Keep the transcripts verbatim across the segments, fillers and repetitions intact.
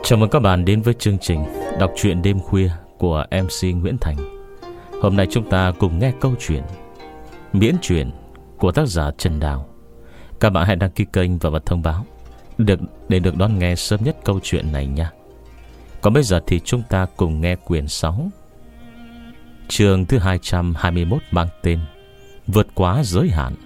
Chào mừng các bạn đến với chương trình đọc truyện đêm khuya của em xê Nguyễn Thành. Hôm nay chúng ta cùng nghe câu chuyện miễn truyện của tác giả Trần Đào. Các bạn hãy đăng ký kênh và bật thông báo được để được đón nghe sớm nhất câu chuyện này nha. Còn bây giờ thì chúng ta cùng nghe quyển sáu, chương thứ hai trăm hai mươi mốt, mang tên Vượt quá giới hạn.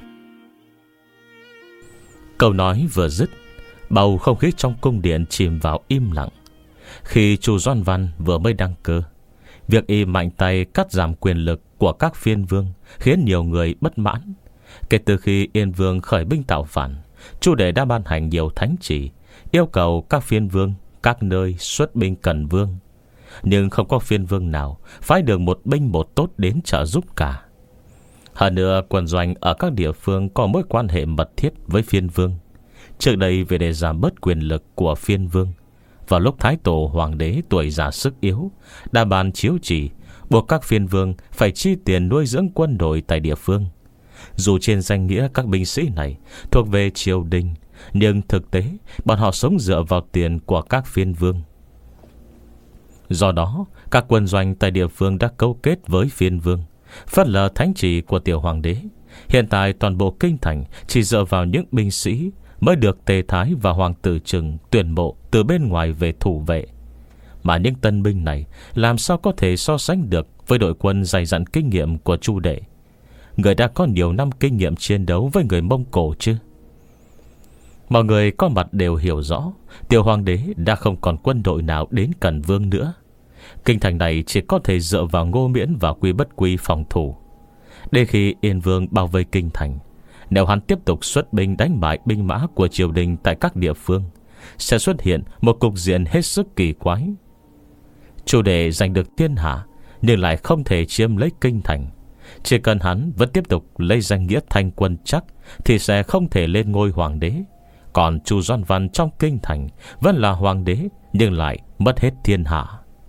Câu nói vừa dứt, bầu không khí trong cung điện chìm vào im lặng. Khi Chu Doan Văn vừa mới đăng cơ, việc y mạnh tay cắt giảm quyền lực của các phiên vương khiến nhiều người bất mãn. Kể từ khi Yên Vương khởi binh tạo phản, Chu Đệ đã ban hành nhiều thánh chỉ yêu cầu các phiên vương các nơi xuất binh cần vương, nhưng không có phiên vương nào phái được một binh một tốt đến trợ giúp cả. Hơn nữa, quân doanh ở các địa phương có mối quan hệ mật thiết với phiên vương. Trước đây, về để giảm bớt quyền lực của phiên vương, vào lúc Thái Tổ Hoàng đế tuổi già sức yếu đã ban chiếu chỉ buộc các phiên vương phải chi tiền nuôi dưỡng quân đội tại địa phương. Dù trên danh nghĩa các binh sĩ này thuộc về triều đình, nhưng thực tế bọn họ sống dựa vào tiền của các phiên vương. Do đó, các quân doanh tại địa phương đã cấu kết với phiên vương, phớt lờ thánh chỉ của tiểu hoàng đế. Hiện tại toàn bộ kinh thành chỉ dựa vào những binh sĩ mới được Tề Thái và Hoàng tử Trừng tuyển mộ từ bên ngoài về thủ vệ. Mà những tân binh này làm sao có thể so sánh được với đội quân dày dặn kinh nghiệm của Chu Đệ, người đã có nhiều năm kinh nghiệm chiến đấu với người Mông Cổ chứ? Mọi người có mặt đều hiểu rõ, tiểu hoàng đế đã không còn quân đội nào đến Cần Vương nữa. Kinh thành này chỉ có thể dựa vào Ngô Miễn và Quy Bất Quy phòng thủ. Đến khi Yên Vương bao vây kinh thành, nếu hắn tiếp tục xuất binh đánh bại binh mã của triều đình tại các địa phương, sẽ xuất hiện một cục diện hết sức kỳ quái. Chu Đệ giành được thiên hạ nhưng lại không thể chiếm lấy kinh thành. Chỉ cần hắn vẫn tiếp tục lấy danh nghĩa thanh quân chắc thì sẽ không thể lên ngôi hoàng đế. Còn Chu Doan Văn trong kinh thành vẫn là hoàng đế nhưng lại mất hết thiên hạ.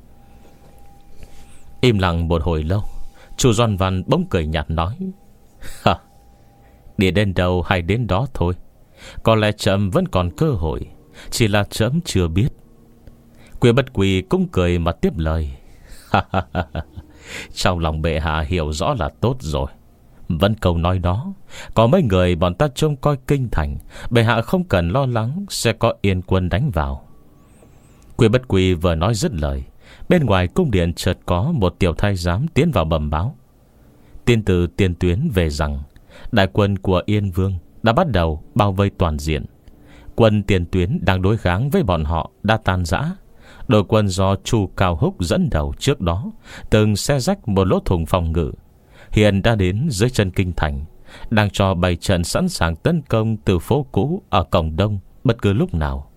Im lặng một hồi lâu, Chu Doan Văn bỗng cười nhạt nói: "Ha, đi đến đâu hay đến đó thôi. Có lẽ trẫm vẫn còn cơ hội, chỉ là trẫm chưa biết." Quy Bất Quy cũng cười mà tiếp lời: "Trong lòng bệ hạ hiểu rõ là tốt rồi. Vẫn câu nói đó, có mấy người bọn ta trông coi kinh thành, bệ hạ không cần lo lắng sẽ có Yên quân đánh vào." Quy Bất Quy vừa nói dứt lời, bên ngoài cung điện chợt có một tiểu thái giám tiến vào bẩm báo. Tin từ tiền tuyến về rằng đại quân của Yên Vương đã bắt đầu bao vây toàn diện. Quân tiền tuyến đang đối kháng với bọn họ đã tan rã. Đội quân do Chu Cao Húc dẫn đầu trước đó từng xé rách một lỗ thủng phòng ngự, hiện đã đến dưới chân kinh thành, đang cho bày trận sẵn sàng tấn công từ phố cũ ở cổng đông bất cứ lúc nào.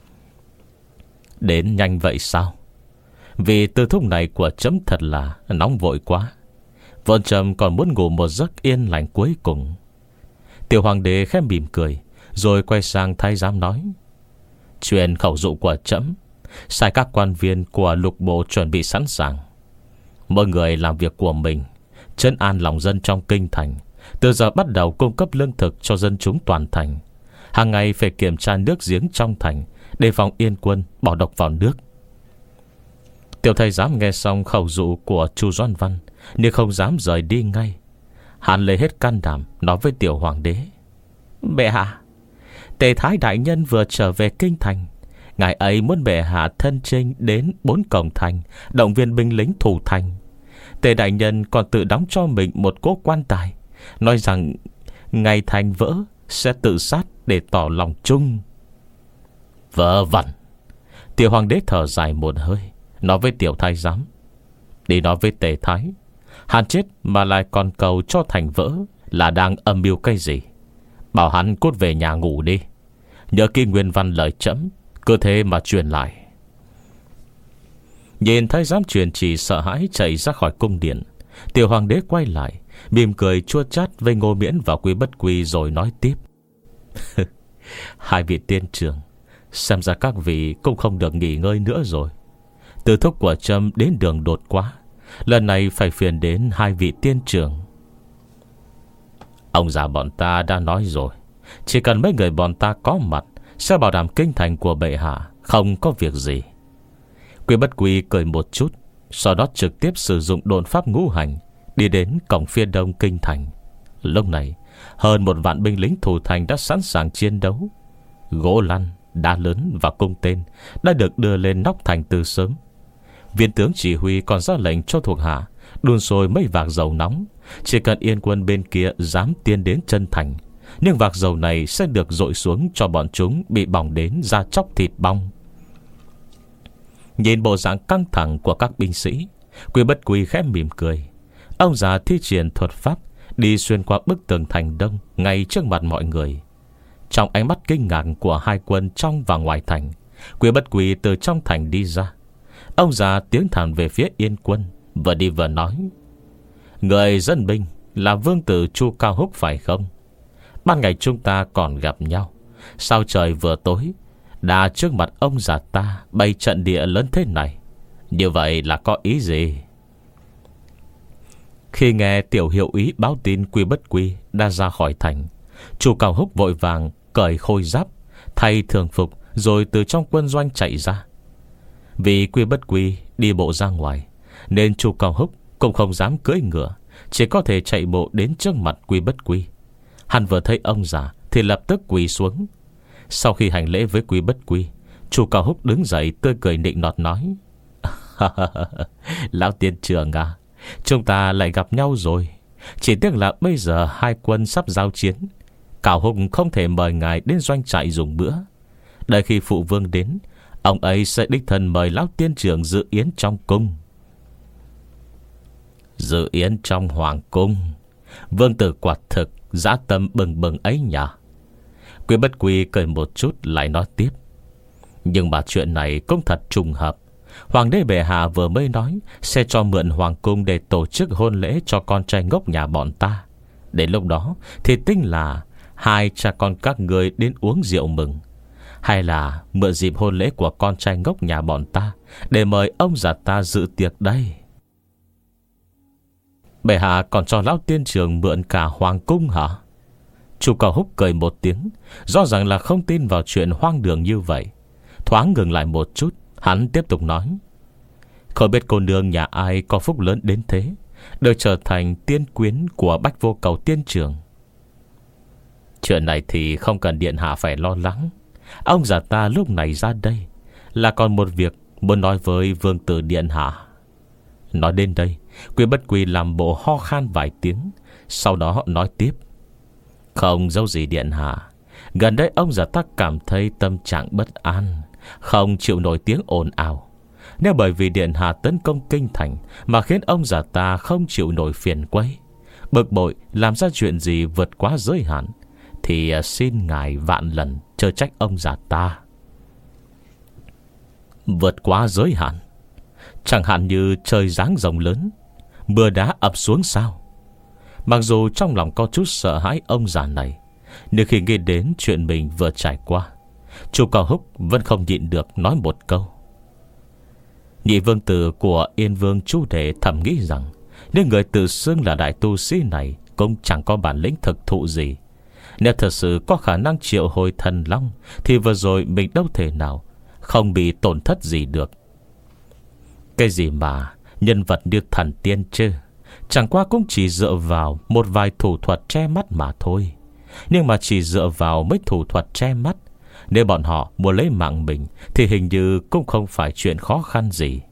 Đến nhanh vậy sao? Vì tư thúc này của trẫm thật là nóng vội quá. Vợ chồng còn muốn ngủ một giấc yên lành cuối cùng. Tiểu hoàng đế khẽ mỉm cười, rồi quay sang thái giám nói: "Truyền khẩu dụ của trẫm, sai các quan viên của lục bộ chuẩn bị sẵn sàng. Mỗi người làm việc của mình, trấn an lòng dân trong kinh thành. Từ giờ bắt đầu cung cấp lương thực cho dân chúng toàn thành. Hàng ngày phải kiểm tra nước giếng trong thành, đề phòng Yên quân bỏ độc vào nước." Tiểu thái giám nghe xong khẩu dụ của Chu Doan Văn nhưng không dám rời đi ngay. Hắn lấy hết can đảm nói với tiểu hoàng đế: "Bệ hạ, Tề Thái đại nhân vừa trở về kinh thành. Ngài ấy muốn bệ hạ thân chinh đến bốn cổng thành, động viên binh lính thủ thành. Tề đại nhân còn tự đóng cho mình một cỗ quan tài, nói rằng ngày thành vỡ sẽ tự sát để tỏ lòng chung." Vớ vẩn. Tiểu hoàng đế thở dài một hơi, nói với tiểu thái giám: "Đi nói với Tề Thái, hắn chết mà lại còn cầu cho thành vỡ là đang âm mưu cái gì. Bảo hắn cút về nhà ngủ đi. Nhớ kỹ nguyên văn lời trẫm, cứ thế mà truyền lại." Nhìn thái giám truyền chỉ sợ hãi chạy ra khỏi cung điện, tiểu hoàng đế quay lại, mỉm cười chua chát với Ngô Miễn và Quy Bất Quy rồi nói tiếp: "Hai vị tiên trưởng, xem ra các vị cũng không được nghỉ ngơi nữa rồi. Từ thúc của trẫm đến đường đột quá, lần này phải phiền đến hai vị tiên trưởng." "Ông già bọn ta đã nói rồi, chỉ cần mấy người bọn ta có mặt sẽ bảo đảm kinh thành của bệ hạ Không có việc gì. Quy Bất Quy cười một chút, sau đó trực tiếp sử dụng độn pháp ngũ hành, đi đến cổng phía đông kinh thành. Lúc này hơn một vạn binh lính thủ thành đã sẵn sàng chiến đấu. Gỗ lăn, đá lớn và cung tên đã được đưa lên nóc thành từ sớm. Viên tướng chỉ huy còn ra lệnh cho thuộc hạ đun sôi mấy vạc dầu nóng. Chỉ cần Yên quân bên kia dám tiến đến chân thành, nhưng vạc dầu này sẽ được dội xuống cho bọn chúng bị bỏng đến da chóc thịt bong. Nhìn bộ dạng căng thẳng của các binh sĩ, Quy Bất Quy khẽ mỉm cười. Ông già thi triển thuật pháp đi xuyên qua bức tường thành đông ngay trước mặt mọi người. Trong ánh mắt kinh ngạc của hai quân trong và ngoài thành, Quy Bất Quy từ trong thành đi ra. Ông già tiến thẳng về phía Yên quân, vừa đi vừa nói: Người dân binh là vương tử Chu Cao Húc phải không? Ban ngày chúng ta còn gặp nhau, sao trời vừa tối đã trước mặt ông già ta bày trận địa lớn thế này? Như vậy là có ý gì? Khi nghe tiểu hiệu úy báo tin Quy Bất Quy đã ra khỏi thành, Chu Cao Húc vội vàng cởi khôi giáp, thay thường phục, rồi từ trong quân doanh chạy ra. Vì Quy Bất Quy đi bộ ra ngoài, nên Chu Cao Húc cũng không dám cưỡi ngựa, chỉ có thể chạy bộ đến trước mặt Quy Bất Quy. Hắn vừa thấy ông già thì lập tức quỳ xuống. Sau khi hành lễ với Quy Bất Quy, Chu Cao Húc đứng dậy tươi cười nịnh nọt nói: Lão tiên trưởng à, chúng ta lại gặp nhau rồi. Chỉ tiếc là bây giờ hai quân sắp giao chiến, Cao Húc không thể mời ngài đến doanh trại dùng bữa. Đợi khi phụ vương đến, ông ấy sẽ đích thân mời lão tiên trưởng dự yến trong cung. Dự yến trong hoàng cung? Vương tử quả thực dã tâm bừng bừng ấy nhỉ? Quy Bất Quy cười một chút lại nói tiếp: Nhưng mà chuyện này cũng thật trùng hợp. Hoàng đế bệ hạ vừa mới nói sẽ cho mượn hoàng cung để tổ chức hôn lễ cho con trai ngốc nhà bọn ta. Đến lúc đó thì tính là hai cha con các người đến uống rượu mừng, hay là mượn dịp hôn lễ của con trai ngốc nhà bọn ta để mời ông già ta dự tiệc đây? Bệ hạ còn cho lão tiên trưởng mượn cả hoàng cung hả? Chu Cao Húc cười một tiếng, rõ ràng là không tin vào chuyện hoang đường như vậy. Thoáng ngừng lại một chút, hắn tiếp tục nói: Không biết cô nương nhà ai có phúc lớn đến thế, được trở thành tiên quyến của Bách Vô Cầu tiên trưởng. Chuyện này thì không cần điện hạ phải lo lắng. Ông già ta lúc này ra đây là còn một việc muốn nói với vương tử điện hạ. Nói đến đây, Quy Bất Quy làm bộ ho khan vài tiếng, sau đó họ nói tiếp: Không giấu gì điện hạ, gần đây ông già ta cảm thấy tâm trạng bất an, không chịu nổi tiếng ồn ào. Nếu bởi vì điện hạ tấn công kinh thành mà khiến ông già ta không chịu nổi phiền quấy, bực bội làm ra chuyện gì vượt quá giới hạn, thì xin ngài vạn lần chớ trách ông già ta. Vượt quá giới hạn? Chẳng hạn như trời giáng rồng lớn, mưa đá ập xuống sao? Mặc dù trong lòng có chút sợ hãi ông già này, nhưng khi nghĩ đến chuyện mình vừa trải qua, Chu Cao Húc vẫn không nhịn được nói một câu. Nhị vương tử của Yên Vương Chu Đệ thầm nghĩ rằng nếu người tự xưng là đại tu sĩ này cũng chẳng có bản lĩnh thực thụ gì. Nếu thật sự có khả năng triệu hồi thần long, thì vừa rồi mình đâu thể nào không bị tổn thất gì được. Cái gì mà nhân vật như thần tiên chứ, chẳng qua cũng chỉ dựa vào một vài thủ thuật che mắt mà thôi. Nhưng mà chỉ dựa vào mấy thủ thuật che mắt, nếu bọn họ muốn lấy mạng mình thì hình như cũng không phải chuyện khó khăn gì.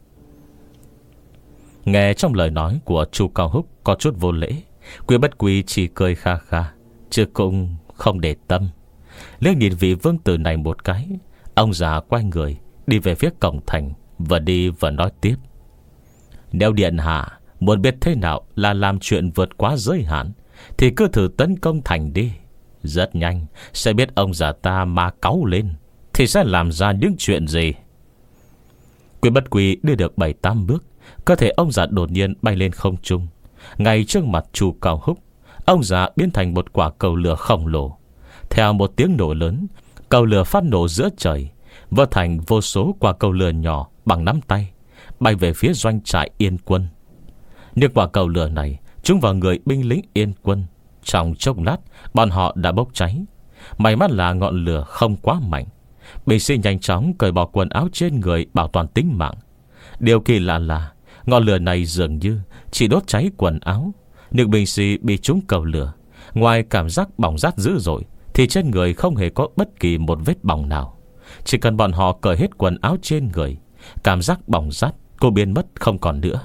Nghe trong lời nói của Chu Cao Húc có chút vô lễ, Quy Bất Quy chỉ cười kha kha, chứ cũng không để tâm. Liếc nhìn vị vương tử này một cái, ông già quay người đi về phía cổng thành, vừa đi vừa nói tiếp: Nếu điện hạ muốn biết thế nào là làm chuyện vượt quá giới hạn, thì cứ thử tấn công thành đi. Rất nhanh sẽ biết ông già ta mà cáu lên thì sẽ làm ra những chuyện gì. Quy Bất Quy đi được bảy tám bước, cơ thể ông già đột nhiên bay lên không trung. Ngay trước mặt Chu Cao Húc, ông già biến thành một quả cầu lửa khổng lồ. Theo một tiếng nổ lớn, cầu lửa phát nổ giữa trời, vỡ thành vô số quả cầu lửa nhỏ bằng nắm tay, bay về phía doanh trại Yên quân. Những quả cầu lửa này trúng vào người binh lính Yên quân. Trong chốc lát bọn họ đã bốc cháy. May mắn là ngọn lửa không quá mạnh, Binh sĩ nhanh chóng cởi bỏ quần áo trên người bảo toàn tính mạng. Điều kỳ lạ là ngọn lửa này dường như chỉ đốt cháy quần áo. Những binh sĩ bị trúng cầu lửa, ngoài cảm giác bỏng rát dữ dội, thì trên người không hề có bất kỳ một vết bỏng nào. Chỉ cần bọn họ cởi hết quần áo trên người, cảm giác bỏng rát cô biến mất không còn nữa.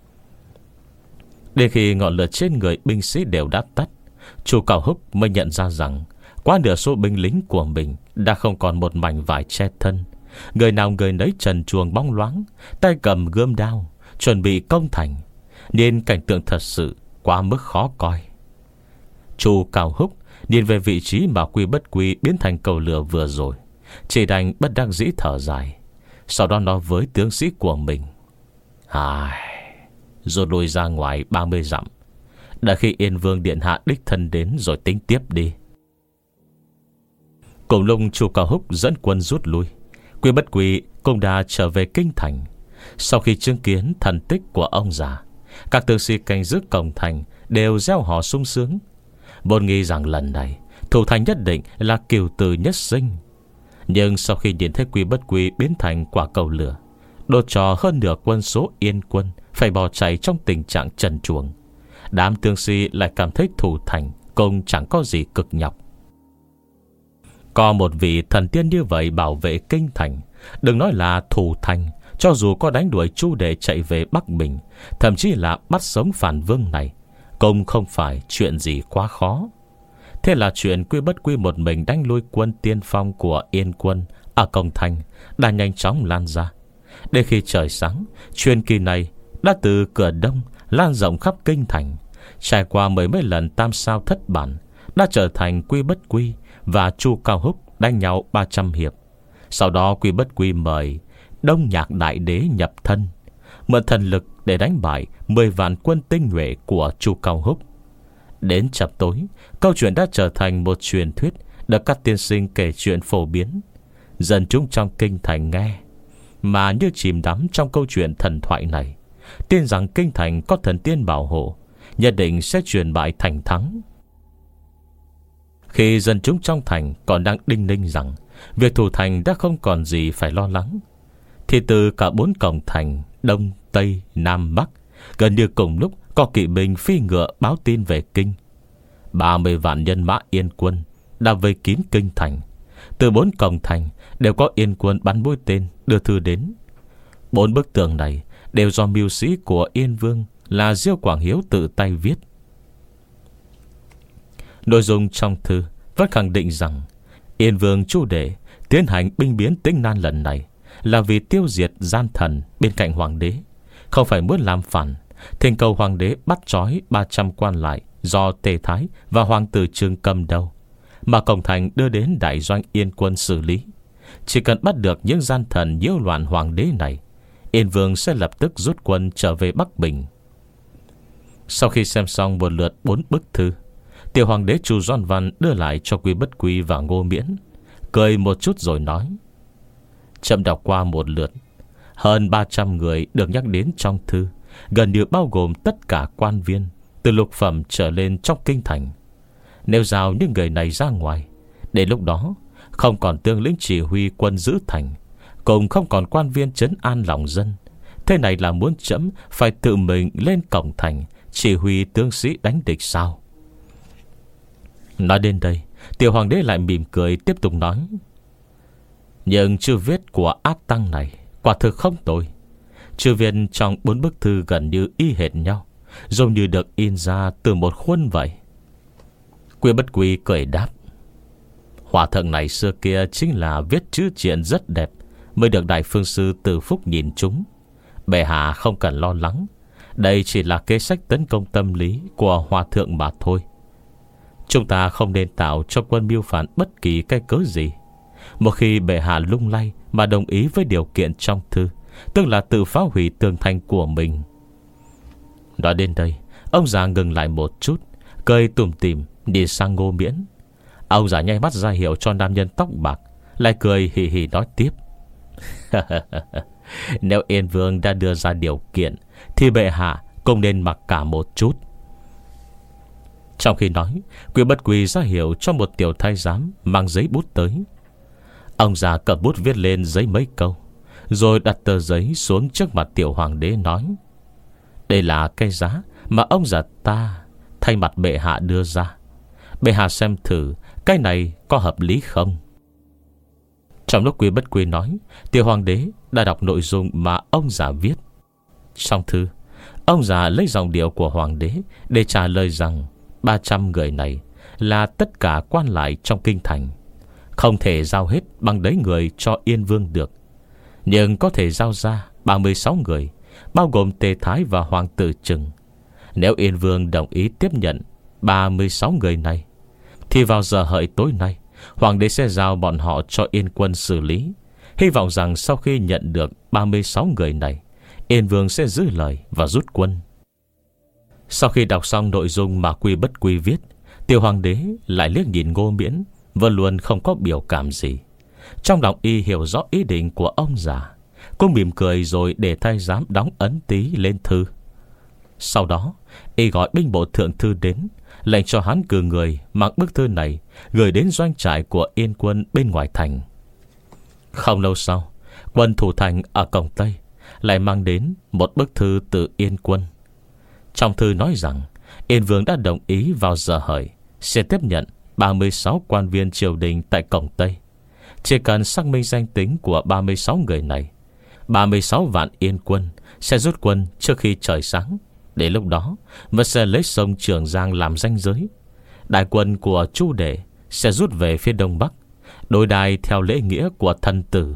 Đến khi ngọn lửa trên người binh sĩ đều đã tắt, Chu Cao Húc mới nhận ra rằng quá nửa số binh lính của mình đã không còn một mảnh vải che thân. Người nào người nấy trần truồng bóng loáng, tay cầm gươm đao, chuẩn bị công thành, nên cảnh tượng thật sự quá mức khó coi. Chu Cao Húc nhìn về vị trí mà Quy Bất Quy biến thành cầu lửa vừa rồi, chỉ đành bất đắc dĩ thở dài. Sau đó nói với tướng sĩ của mình: Ai, rồi lùi ra ngoài ba mươi dặm, đã khi Yên Vương điện hạ đích thân đến rồi tính tiếp đi. Cùng lúc Chu Cao Húc dẫn quân rút lui, Quy Bất Quy cũng đã trở về kinh thành. Sau khi chứng kiến thần tích của ông già, các tướng sĩ canh giữ cổng thành đều reo hò sung sướng, vốn nghĩ rằng lần này thủ thành nhất định là cửu tử nhất sinh. Nhưng sau khi nhìn thấy Quy Bất Quy biến thành quả cầu lửa, đốt cho hơn nửa quân số Yên quân phải bỏ chạy trong tình trạng trần truồng, đám tướng sĩ lại cảm thấy thủ thành cũng chẳng có gì cực nhọc. Có một vị thần tiên như vậy bảo vệ kinh thành, đừng nói là thủ thành, cho dù có đánh đuổi Chu Đệ chạy về Bắc Bình, thậm chí là bắt sống phản vương này, cũng không phải chuyện gì quá khó. Thế là chuyện Quy Bất Quy một mình đánh lui quân tiên phong của Yên quân ở cổng thành đã nhanh chóng lan ra. Đến khi trời sáng, truyền kỳ này đã từ cửa đông lan rộng khắp kinh thành, trải qua mười mấy lần tam sao thất bản, đã trở thành Quy Bất Quy và Chu Cao Húc đánh nhau ba trăm hiệp. Sau đó Quy Bất Quy mời Đông Nhạc Đại Đế nhập thân, mượn thần lực để đánh bại mười vạn quân tinh nhuệ của Chu Cao Húc. Đến chập tối, câu chuyện đã trở thành một truyền thuyết được các tiên sinh kể chuyện phổ biến. Dần chúng trong kinh thành nghe mà như chìm đắm trong câu chuyện thần thoại này, tin rằng kinh thành có thần tiên bảo hộ, nhất định sẽ truyền bại thành thắng. Khi dân chúng trong thành còn đang đinh ninh rằng việc thủ thành đã không còn gì phải lo lắng, thì từ cả bốn cổng thành Đông, Tây, Nam, Bắc gần như cùng lúc có kỵ binh phi ngựa báo tin về kinh. Ba mươi vạn nhân mã Yên quân đã vây kín kinh thành. Từ bốn cổng thành đều có Yên quân bắn mũi tên đưa thư đến. Bốn bức tường này đều do mưu sĩ của Yên Vương là Diêu Quảng Hiếu tự tay viết. Nội dung trong thư vẫn khẳng định rằng Yên Vương Chu Đệ tiến hành binh biến Tĩnh Nan lần này là vì tiêu diệt gian thần bên cạnh hoàng đế, không phải muốn làm phản, thỉnh cầu hoàng đế bắt trói ba trăm quan lại do Tề Thái và hoàng tử Trương cầm đầu, mà cổng thành đưa đến đại doanh Yên quân xử lý. Chỉ cần bắt được những gian thần nhiễu loạn hoàng đế này, Yên Vương sẽ lập tức rút quân trở về Bắc Bình. Sau khi xem xong một lượt bốn bức thư, tiểu hoàng đế Chu Doan Văn đưa lại cho Quy Bất Quy và Ngô Miễn, cười một chút rồi nói: Chậm đọc qua một lượt, hơn ba trăm người được nhắc đến trong thư, gần như bao gồm tất cả quan viên từ lục phẩm trở lên trong kinh thành. Nếu giao những người này ra ngoài, đến lúc đó không còn tướng lĩnh chỉ huy quân giữ thành, cũng không còn quan viên trấn an lòng dân. Thế này là muốn chấm phải tự mình lên cổng thành chỉ huy tướng sĩ đánh địch sao? Nói đến đây, tiểu hoàng đế lại mỉm cười tiếp tục nói: Nhưng chữ viết của ác tăng này quả thực không tồi. Chữ viết trong bốn bức thư gần như y hệt nhau, giống như được in ra từ một khuôn vậy. Quy Bất Quy cười đáp: Hòa thượng này xưa kia chính là viết chữ triện rất đẹp, mới được đại phương sư Từ Phúc nhìn chúng. Bệ hạ không cần lo lắng, đây chỉ là kế sách tấn công tâm lý của hòa thượng mà thôi. Chúng ta không nên tạo cho quân mưu phản bất kỳ cái cớ gì. Một khi bệ hạ lung lay mà đồng ý với điều kiện trong thư, tức là tự phá hủy tường thành của mình. Nói đến đây, ông già ngừng lại một chút, cười tủm tỉm đi sang Ngô Miễn. Ông già nháy mắt ra hiệu cho nam nhân tóc bạc, lại cười hì hì nói tiếp: Nếu Yên Vương đã đưa ra điều kiện, thì bệ hạ cũng nên mặc cả một chút. Trong khi nói, Quy Bất Quy ra hiệu cho một tiểu thái giám mang giấy bút tới. Ông già cầm bút viết lên giấy mấy câu, rồi đặt tờ giấy xuống trước mặt tiểu hoàng đế nói: Đây là cái giá mà ông già ta thay mặt bệ hạ đưa ra. Bệ hạ xem thử cái này có hợp lý không. Trong lúc Quy Bất Quy nói, tiểu hoàng đế đã đọc nội dung mà ông già viết. Trong thư, ông già lấy giọng điệu của hoàng đế để trả lời rằng ba trăm người này là tất cả quan lại trong kinh thành, không thể giao hết bằng đấy người cho Yên Vương được, nhưng có thể giao ra ba mươi sáu người, bao gồm Tề Thái và Hoàng tử Trừng. Nếu Yên Vương đồng ý tiếp nhận ba mươi sáu người này, thì vào giờ hợi tối nay, hoàng đế sẽ giao bọn họ cho Yên quân xử lý. Hy vọng rằng sau khi nhận được ba mươi sáu người này, Yên Vương sẽ giữ lời và rút quân. Sau khi đọc xong nội dung mà Quy Bất Quy viết, tiểu hoàng đế lại liếc nhìn Ngô Miễn, vẫn luôn không có biểu cảm gì. Trong lòng y hiểu rõ ý định của ông già, cô mỉm cười rồi để thái giám đóng ấn tí lên thư. Sau đó y gọi binh bộ thượng thư đến, lệnh cho hắn cử người mang bức thư này gửi đến doanh trại của Yên quân bên ngoài thành. Không lâu sau, quân thủ thành ở cổng Tây lại mang đến một bức thư từ Yên quân. Trong thư nói rằng Yên Vương đã đồng ý vào giờ hợi sẽ tiếp nhận ba mươi sáu quan viên triều đình tại cổng Tây. Chỉ cần xác minh danh tính của ba mươi sáu người này, ba mươi sáu vạn Yên quân sẽ rút quân trước khi trời sáng. Đến lúc đó vẫn sẽ lấy sông Trường Giang làm ranh giới. Đại quân của Chu Đệ sẽ rút về phía đông bắc, đối đai theo lễ nghĩa của thân tử.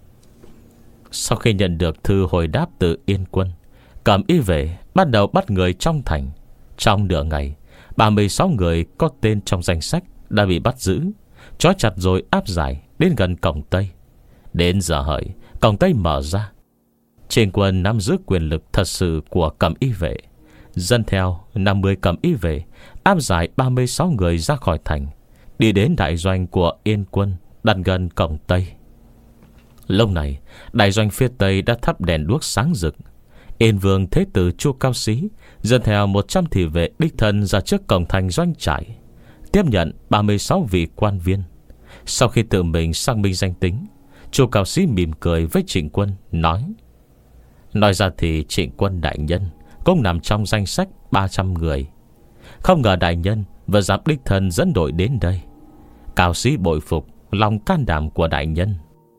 Sau khi nhận được thư hồi đáp từ Yên quân, Cẩm Y Vệ bắt đầu bắt người trong thành. Trong nửa ngày, ba mươi sáu người có tên trong danh sách đã bị bắt giữ, trói chặt rồi áp giải đến gần cổng Tây. Đến giờ hợi, cổng Tây mở ra. Trên quân nắm giữ quyền lực thật sự của Cẩm Y Vệ, dân theo năm mươi Cẩm Y Vệ áp giải ba mươi sáu người ra khỏi thành, đi đến đại doanh của Yên quân đặt gần cổng Tây. Lúc này, đại doanh phía Tây đã thắp đèn đuốc sáng rực. Yên Vương Thế tử Chu Cao Xí dẫn theo một trăm thị vệ đích thân ra trước cổng thành doanh trại, tiếp nhận ba mươi sáu vị quan viên. Sau khi tự mình xác minh danh tính, Chu Cao Xí mỉm cười với Trịnh Quân, nói: Nói ra thì Trịnh Quân đại nhân cũng nằm trong danh sách ba trăm người. Không ngờ đại nhân vừa dám đích thân dẫn đội đến đây. Cao Xí bội phục lòng can đảm của đại nhân.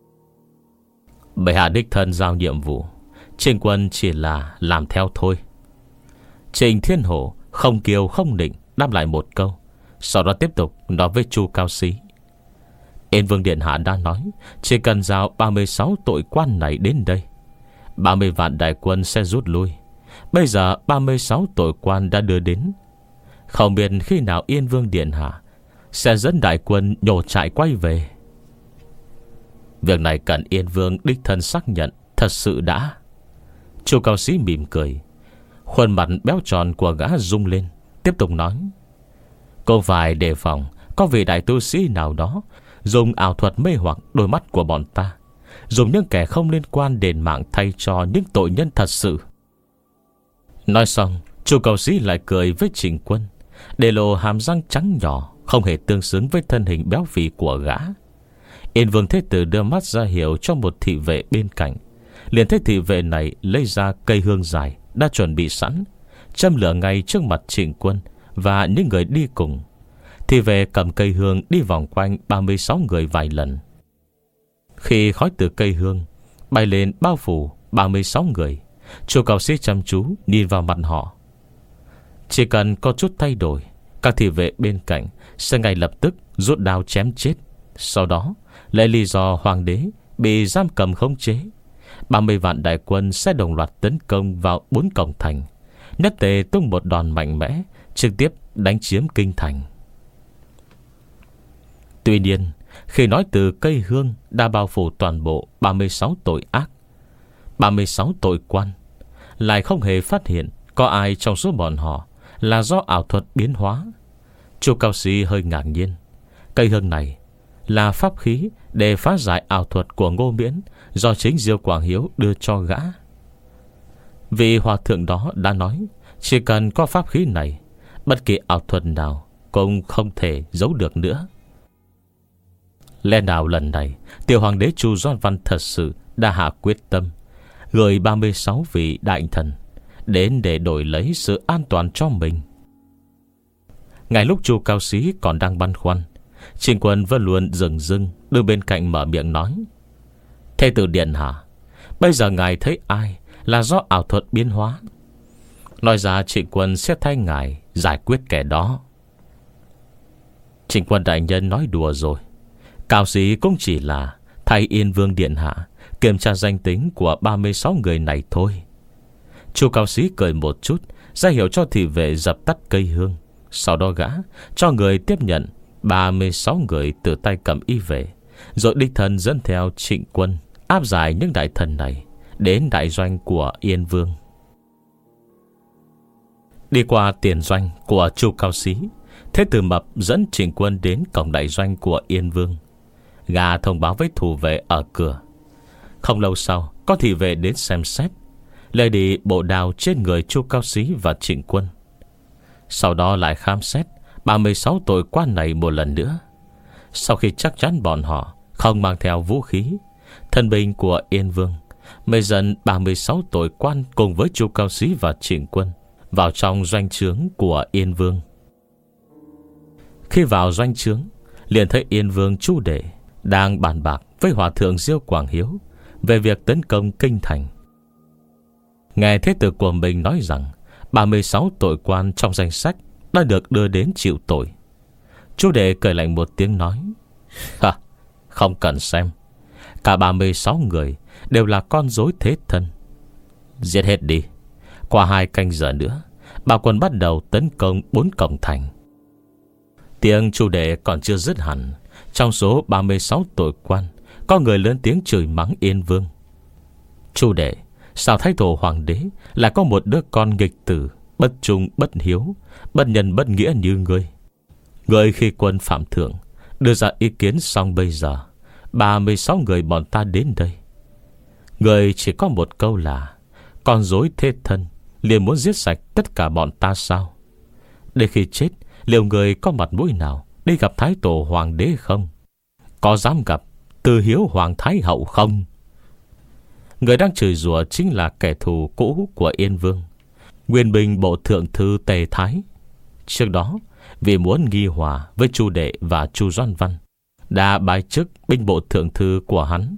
Bệ hạ đích thân giao nhiệm vụ, Trịnh Quân chỉ là làm theo thôi. Trịnh Thiên Hổ không kiêu không định đáp lại một câu, sau đó tiếp tục nói với Chu Cao Xí: Yên Vương điện hạ đã nói chỉ cần giao ba mươi sáu tội quan này đến đây, ba mươi vạn đại quân sẽ rút lui. Bây giờ ba mươi sáu tội quan đã đưa đến, không biết khi nào Yên Vương điện hạ sẽ dẫn đại quân nhổ trại quay về. Việc này cần Yên Vương đích thân xác nhận thật sự đã. Chu Cao Xí mỉm cười, khuôn mặt béo tròn của gã rung lên, tiếp tục nói: Cô phải đề phòng có vị đại tu sĩ nào đó dùng ảo thuật mê hoặc đôi mắt của bọn ta, dùng những kẻ không liên quan đền mạng thay cho những tội nhân thật sự. Nói xong, Chu Cao Xí lại cười với Trịnh Quân, để lộ hàm răng trắng nhỏ không hề tương xứng với thân hình béo phì của gã. Yên Vương Thế tử đưa mắt ra hiệu cho một thị vệ bên cạnh. Liền thấy thị vệ này lấy ra cây hương dài đã chuẩn bị sẵn, châm lửa ngay trước mặt Trịnh Quân và những người đi cùng. Thị vệ cầm cây hương đi vòng quanh ba mươi sáu người vài lần. Khi khói từ cây hương bay lên bao phủ ba mươi sáu người, Chu Cao Xí chăm chú nhìn vào mặt họ. Chỉ cần có chút thay đổi, các thị vệ bên cạnh sẽ ngay lập tức rút đao chém chết. Sau đó lấy lý do hoàng đế bị giam cầm khống chế, ba mươi vạn đại quân sẽ đồng loạt tấn công vào bốn cổng thành, nhất tề tung một đòn mạnh mẽ, trực tiếp đánh chiếm kinh thành. Tuy nhiên, khi nói từ cây hương đã bao phủ toàn bộ ba mươi sáu tội ác, ba mươi sáu tội quan, lại không hề phát hiện có ai trong số bọn họ là do ảo thuật biến hóa. Chu Cao Xí hơi ngạc nhiên. Cây hương này là pháp khí để phá giải ảo thuật của Ngô Miễn do chính Diêu Quảng Hiếu đưa cho gã. Vị hòa thượng đó đã nói, chỉ cần có pháp khí này, bất kỳ ảo thuật nào cũng không thể giấu được nữa. Lẽ nào lần này tiểu hoàng đế Chu Doan Văn thật sự đã hạ quyết tâm gửi ba mươi sáu vị đại thần đến để đổi lấy sự an toàn cho mình? Ngay lúc Chu Cao Xí còn đang băn khoăn, Trịnh Quân vẫn luôn dừng dưng đưa bên cạnh mở miệng nói: Thế tử điện hạ, bây giờ ngài thấy ai là do ảo thuật biến hóa? Nói ra Trịnh Quân sẽ thay ngài giải quyết kẻ đó. Trịnh Quân đại nhân nói đùa rồi. Cao Xí cũng chỉ là thay Yên Vương điện hạ kiểm tra danh tính của ba mươi sáu người này thôi. Chu Cao Xí cười một chút, ra hiệu cho thị vệ dập tắt cây hương. Sau đó gã cho người tiếp nhận ba mươi sáu người từ tay Cẩm Y về, rồi đích thân dẫn theo Trịnh Quân áp giải những đại thần này đến đại doanh của Yên Vương. Đi qua tiền doanh của Chu Cao Xí, Thế Tử Mập dẫn Trịnh Quân đến cổng đại doanh của Yên Vương. Gã thông báo với thủ vệ ở cửa. Không lâu sau, có thị vệ đến xem xét, lấy đi bộ đao trên người Chu Cao Xí và Trịnh Quân. Sau đó lại khám xét ba mươi sáu tội quan này một lần nữa. Sau khi chắc chắn bọn họ không mang theo vũ khí, thân binh của Yên Vương mới dẫn ba mươi sáu tội quan cùng với Chu Cao Xí và Trịnh Quân vào trong doanh trướng của Yên Vương. Khi vào doanh trướng, liền thấy Yên Vương Chu Đệ đang bàn bạc với Hòa thượng Diêu Quảng Hiếu về việc tấn công kinh thành. Nghe thế tử của mình nói rằng ba mươi sáu tội quan trong danh sách đã được đưa đến chịu tội, Chu Đệ cười lạnh một tiếng nói: Ha, không cần xem. Cả ba mươi sáu người đều là con rối thế thân. Giết hết đi. Qua hai canh giờ nữa, bảo quân bắt đầu tấn công bốn cổng thành. Tiếng Chu Đệ còn chưa dứt hẳn, trong số ba mươi sáu tội quan có người lớn tiếng chửi mắng Yên Vương: Chu Đệ, sao thái thổ hoàng đế lại có một đứa con nghịch tử, bất trung bất hiếu, bất nhân bất nghĩa như ngươi? Ngươi khi quân Phạm Thượng đưa ra ý kiến xong, bây giờ ba mươi sáu người bọn ta đến đây, ngươi chỉ có một câu là con rối thế thân, liền muốn giết sạch tất cả bọn ta sao? Để khi chết, liệu người có mặt mũi nào đi gặp thái tổ hoàng đế không? Có dám gặp Từ Hiếu hoàng thái hậu không? Người đang chửi rủa chính là kẻ thù cũ của Yên Vương, nguyên binh bộ thượng thư Tề Thái. Trước đó, vì muốn nghi hòa với Chu Đệ và Chu Doan Văn, đã bái chức binh bộ thượng thư của hắn.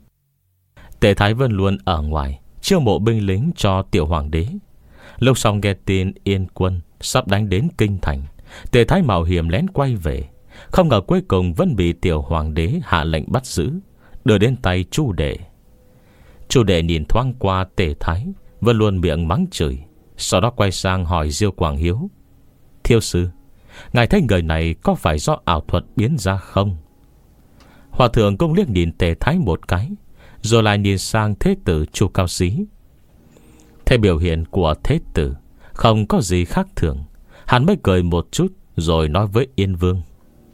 Tề Thái vẫn luôn ở ngoài chiêu mộ binh lính cho tiểu hoàng đế. Lúc xong nghe tin Yên quân sắp đánh đến kinh thành, Tề Thái mạo hiểm lén quay về, không ngờ cuối cùng vẫn bị tiểu hoàng đế hạ lệnh bắt giữ, đưa đến tay Chu Đệ. Chu Đệ nhìn thoáng qua Tề Thái, vẫn luôn miệng mắng chửi. Sau đó quay sang hỏi Diêu Quảng Hiếu: Thiêu sư, ngài thấy người này có phải do ảo thuật biến ra không? Hòa thượng cũng liếc nhìn Tề Thái một cái, rồi lại nhìn sang thế tử Chu Cao Xí. Thấy biểu hiện của thế tử không có gì khác thường, hắn mới cười một chút, rồi nói với Yên Vương: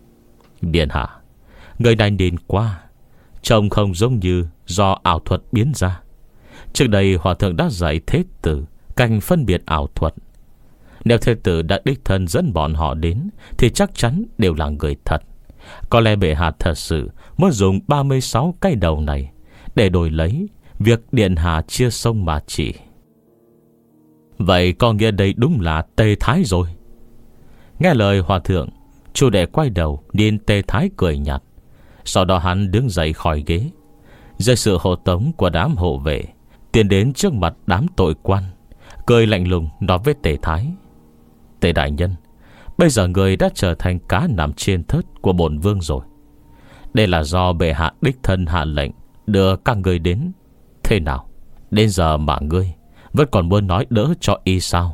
Điện hạ, người này nhìn qua trông không giống như do ảo thuật biến ra. Trước đây hòa thượng đã dạy thế tử cách phân biệt ảo thuật. Nếu thế tử đã đích thân dẫn bọn họ đến, thì chắc chắn đều là người thật. Có lẽ bệ hạ thật sự muốn dùng ba mươi sáu cái đầu này để đổi lấy việc điện hạ chia sông mà chỉ. Vậy có nghĩa đây đúng là Tề Thái rồi. Nghe lời hòa thượng, Chu Đệ quay đầu nhìn Tề Thái cười nhạt. Sau đó hắn đứng dậy khỏi ghế, dưới sự hộ tống của đám hộ vệ, tiến đến trước mặt đám tội quan, cười lạnh lùng nói với Tề Thái: Tề đại nhân, bây giờ người đã trở thành cá nằm trên thớt của bổn vương rồi. Đây là do bệ hạ đích thân hạ lệnh đưa các người đến. Thế nào, đến giờ mà ngươi vẫn còn muốn nói đỡ cho y sao?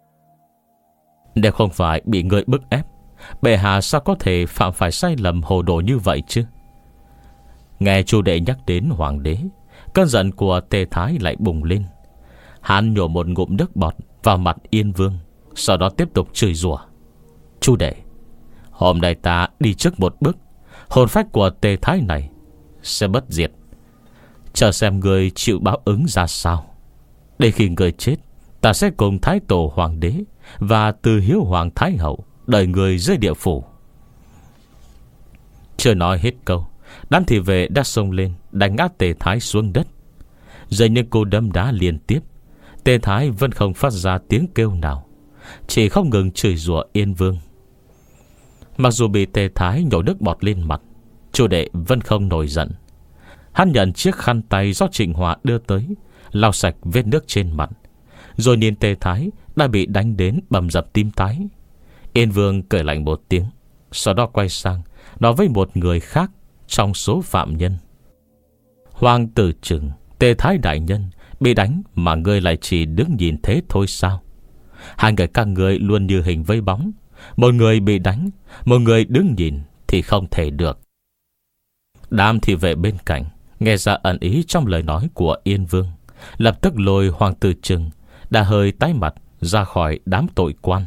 Nếu không phải bị ngươi bức ép, bệ hạ sao có thể phạm phải sai lầm hồ đồ như vậy chứ? Nghe Chu Đệ nhắc đến hoàng đế, cơn giận của Tề Thái lại bùng lên. Hắn nhổ một ngụm nước bọt vào mặt Yên Vương, sau đó tiếp tục chửi rủa: Chu Đệ, hôm nay ta đi trước một bước, hồn phách của Tề Thái này sẽ bất diệt. Chờ xem người chịu báo ứng ra sao. Để khi người chết, ta sẽ cùng Thái Tổ Hoàng đế và Từ Hiếu Hoàng Thái Hậu đợi người dưới địa phủ. Chưa nói hết câu, đám thị vệ đã xông lên đánh ngã Tề Thái xuống đất. Dưới những cú đấm đá liên tiếp, Tề Thái vẫn không phát ra tiếng kêu nào, chỉ không ngừng chửi rủa Yên Vương. Mặc dù bị Tề Thái nhổ nước bọt lên mặt, Chu Đệ vẫn không nổi giận. Hắn nhận chiếc khăn tay do Trịnh Hòa đưa tới, lau sạch vết nước trên mặt, rồi nhìn Tề Thái đã bị đánh đến bầm dập tím tái. Yên Vương cười lạnh một tiếng, sau đó quay sang nói với một người khác trong số phạm nhân: Hoàng tử Trừng, Tề Thái đại nhân bị đánh mà ngươi lại chỉ đứng nhìn thế thôi sao? Hai người các ngươi luôn như hình với bóng, một người bị đánh, một người đứng nhìn thì không thể được. Đám thị vệ bên cạnh nghe ra ẩn ý trong lời nói của Yên Vương, lập tức lôi Hoàng tử Trừng đã hơi tái mặt ra khỏi đám tội quan.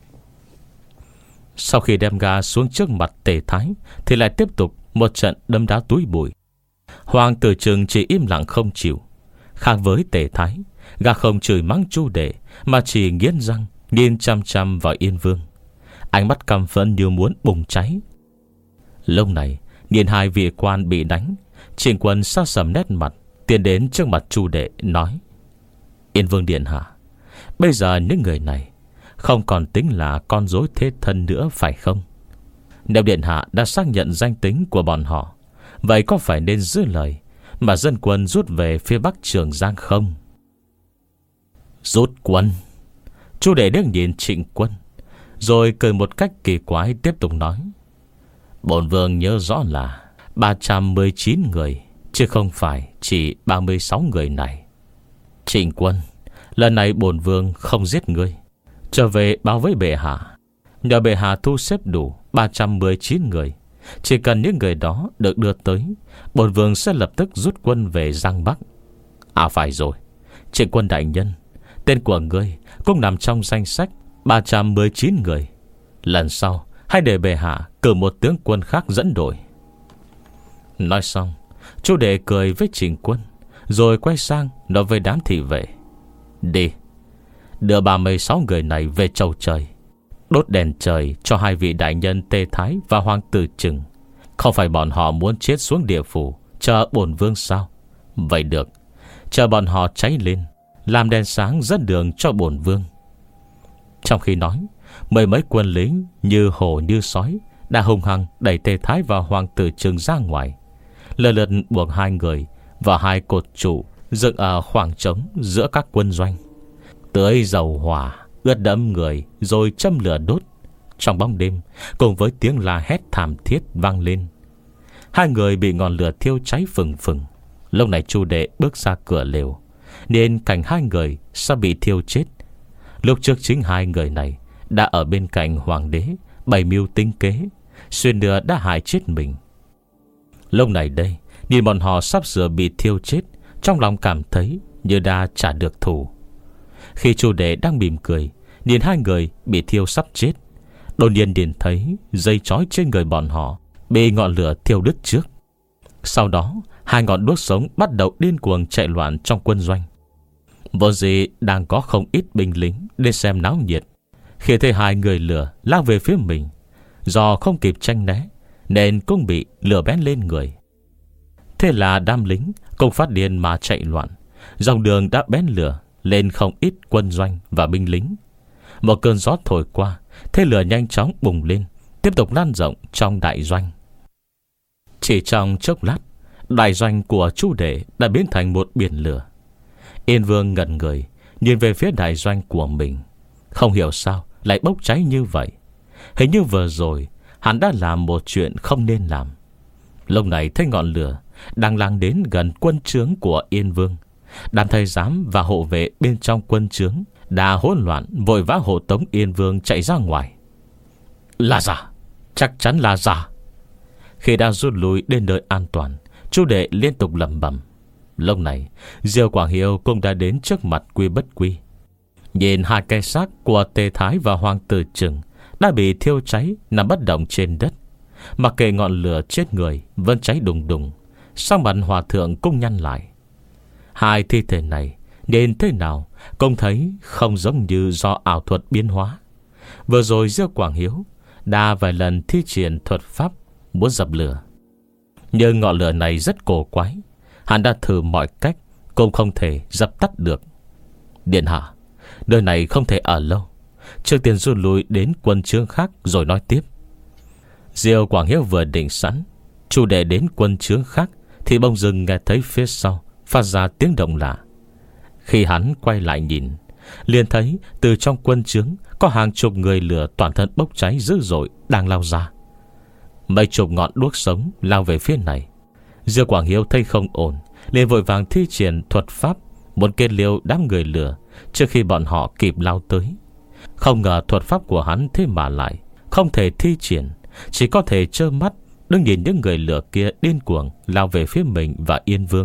Sau khi đem gà xuống trước mặt Tề Thái thì lại tiếp tục một trận đấm đá túi bụi. Hoàng tử Trừng chỉ im lặng không chịu. Khác với Tề Thái, gã không chửi mắng Chu Đệ, mà chỉ nghiến răng nhìn chăm chăm vào Yên Vương, ánh mắt căm phẫn như muốn bùng cháy. Lúc này nhìn hai vị quan bị đánh, Trịnh Quân sa sầm nét mặt, tiến đến trước mặt Chu Đệ nói: Yên Vương điện hạ, bây giờ những người này không còn tính là con rối thế thân nữa phải không? Nếu điện hạ đã xác nhận danh tính của bọn họ, vậy có phải nên giữ lời mà dân quân rút về phía bắc Trường Giang không? Rút quân? Chu Đệ đứng nhìn Trịnh Quân, rồi cười một cách kỳ quái tiếp tục nói: Bổn vương nhớ rõ là ba trăm mười chín người, chứ không phải chỉ ba mươi sáu người này. Trịnh Quân, lần này bổn vương không giết ngươi, trở về báo với bệ hạ, nhờ bệ hạ thu xếp đủ ba trăm mười chín người. Chỉ cần những người đó được đưa tới, bổn vương sẽ lập tức rút quân về Giang Bắc. À phải rồi, Trịnh Quân đại nhân, tên của ngươi cũng nằm trong danh sách ba trăm mười chín người. Lần sau hãy để bệ hạ cử một tướng quân khác dẫn đội. Nói xong, Chu Đệ cười với Trịnh Quân, rồi quay sang nói với đám thị vệ: Đi, đưa ba mươi sáu người này về Châu Trời, đốt đèn trời cho hai vị đại nhân Tề Thái và Hoàng tử Trừng. Không phải bọn họ muốn chết xuống địa phủ chờ bổn vương sao? Vậy được, chờ bọn họ cháy lên, làm đèn sáng dẫn đường cho bổn vương. Trong khi nói, mười mấy quân lính như hổ như sói đã hung hăng đẩy Tề Thái và Hoàng tử Trừng ra ngoài, lần lượt buộc hai người vào hai cột trụ dựng ở khoảng trống giữa các quân doanh, tưới dầu hỏa ướt đẫm người rồi châm lửa đốt. Trong bóng đêm, cùng với tiếng la hét thảm thiết vang lên, hai người bị ngọn lửa thiêu cháy phừng phừng. Lúc này Chu Đệ bước ra cửa lều, nên cảnh hai người sắp bị thiêu chết. Lúc trước chính hai người này đã ở bên cạnh hoàng đế bày mưu tính kế, xuyên đưa đã hại chết mình. Lúc này đây, nhìn bọn họ sắp sửa bị thiêu chết, trong lòng cảm thấy như đã trả được thù. Khi Chu Đệ đang mỉm cười nhìn hai người bị thiêu sắp chết, đột nhiên nhìn thấy dây trói trên người bọn họ bị ngọn lửa thiêu đứt trước. Sau đó hai ngọn đuốc sống bắt đầu điên cuồng chạy loạn trong quân doanh. Vốn dĩ đang có không ít binh lính đến xem náo nhiệt, khi thấy hai người lửa lao về phía mình, do không kịp tranh né nên cũng bị lửa bén lên người. Thế là đám lính cùng phát điên mà chạy loạn, dòng đường đã bén lửa lên không ít quân doanh và binh lính. Một cơn gió thổi qua, thế lửa nhanh chóng bùng lên, tiếp tục lan rộng trong đại doanh. Chỉ trong chốc lát, đại doanh của Chu Đệ đã biến thành một biển lửa. Yên Vương ngẩn người nhìn về phía đại doanh của mình, không hiểu sao lại bốc cháy như vậy. Hình như vừa rồi hắn đã làm một chuyện không nên làm. Lúc này thấy ngọn lửa đang lan đến gần quân trướng của Yên Vương, đám thái giám và hộ vệ bên trong quân trướng đã hỗn loạn, vội vã hộ tống Yên Vương chạy ra ngoài. Là giả, chắc chắn là giả. Khi đã rút lui đến nơi an toàn, Chu Đệ liên tục lẩm bẩm. Lúc này Diêu Quảng Hiếu cũng đã đến trước mặt Quy Bất Quy, nhìn hai cái xác của Tề Thái và Hoàng tử Trừng đã bị thiêu cháy nằm bất động trên đất. Mặc kệ ngọn lửa chết người vẫn cháy đùng đùng, sắc mặt hòa thượng cũng nhăn lại. Hai thi thể này nhìn thế nào cũng thấy không giống như do ảo thuật biến hóa. Vừa rồi Diêu Quảng Hiếu đã vài lần thi triển thuật pháp muốn dập lửa, Nhưng ngọn lửa này rất cổ quái, hắn đã thử mọi cách cũng không thể dập tắt được. Điện hạ, nơi này không thể ở lâu, trước tiên rút lui đến quân trướng khác rồi nói tiếp. Diêu Quảng Hiếu vừa định sẵn chủ đề đến quân trướng khác thì bỗng dưng nghe thấy phía sau phát ra tiếng động lạ. Khi hắn quay lại nhìn, liền thấy từ trong quân trướng có hàng chục người lửa toàn thân bốc cháy dữ dội đang lao ra. Mấy chục ngọn đuốc sống lao về phía này. Diêu Quảng Hiếu thấy không ổn, liền vội vàng thi triển thuật pháp muốn kết liễu đám người lửa trước khi bọn họ kịp lao tới. Không ngờ thuật pháp của hắn thế mà lại không thể thi triển, chỉ có thể trơ mắt đứng nhìn những người lửa kia điên cuồng lao về phía mình và Yên Vương.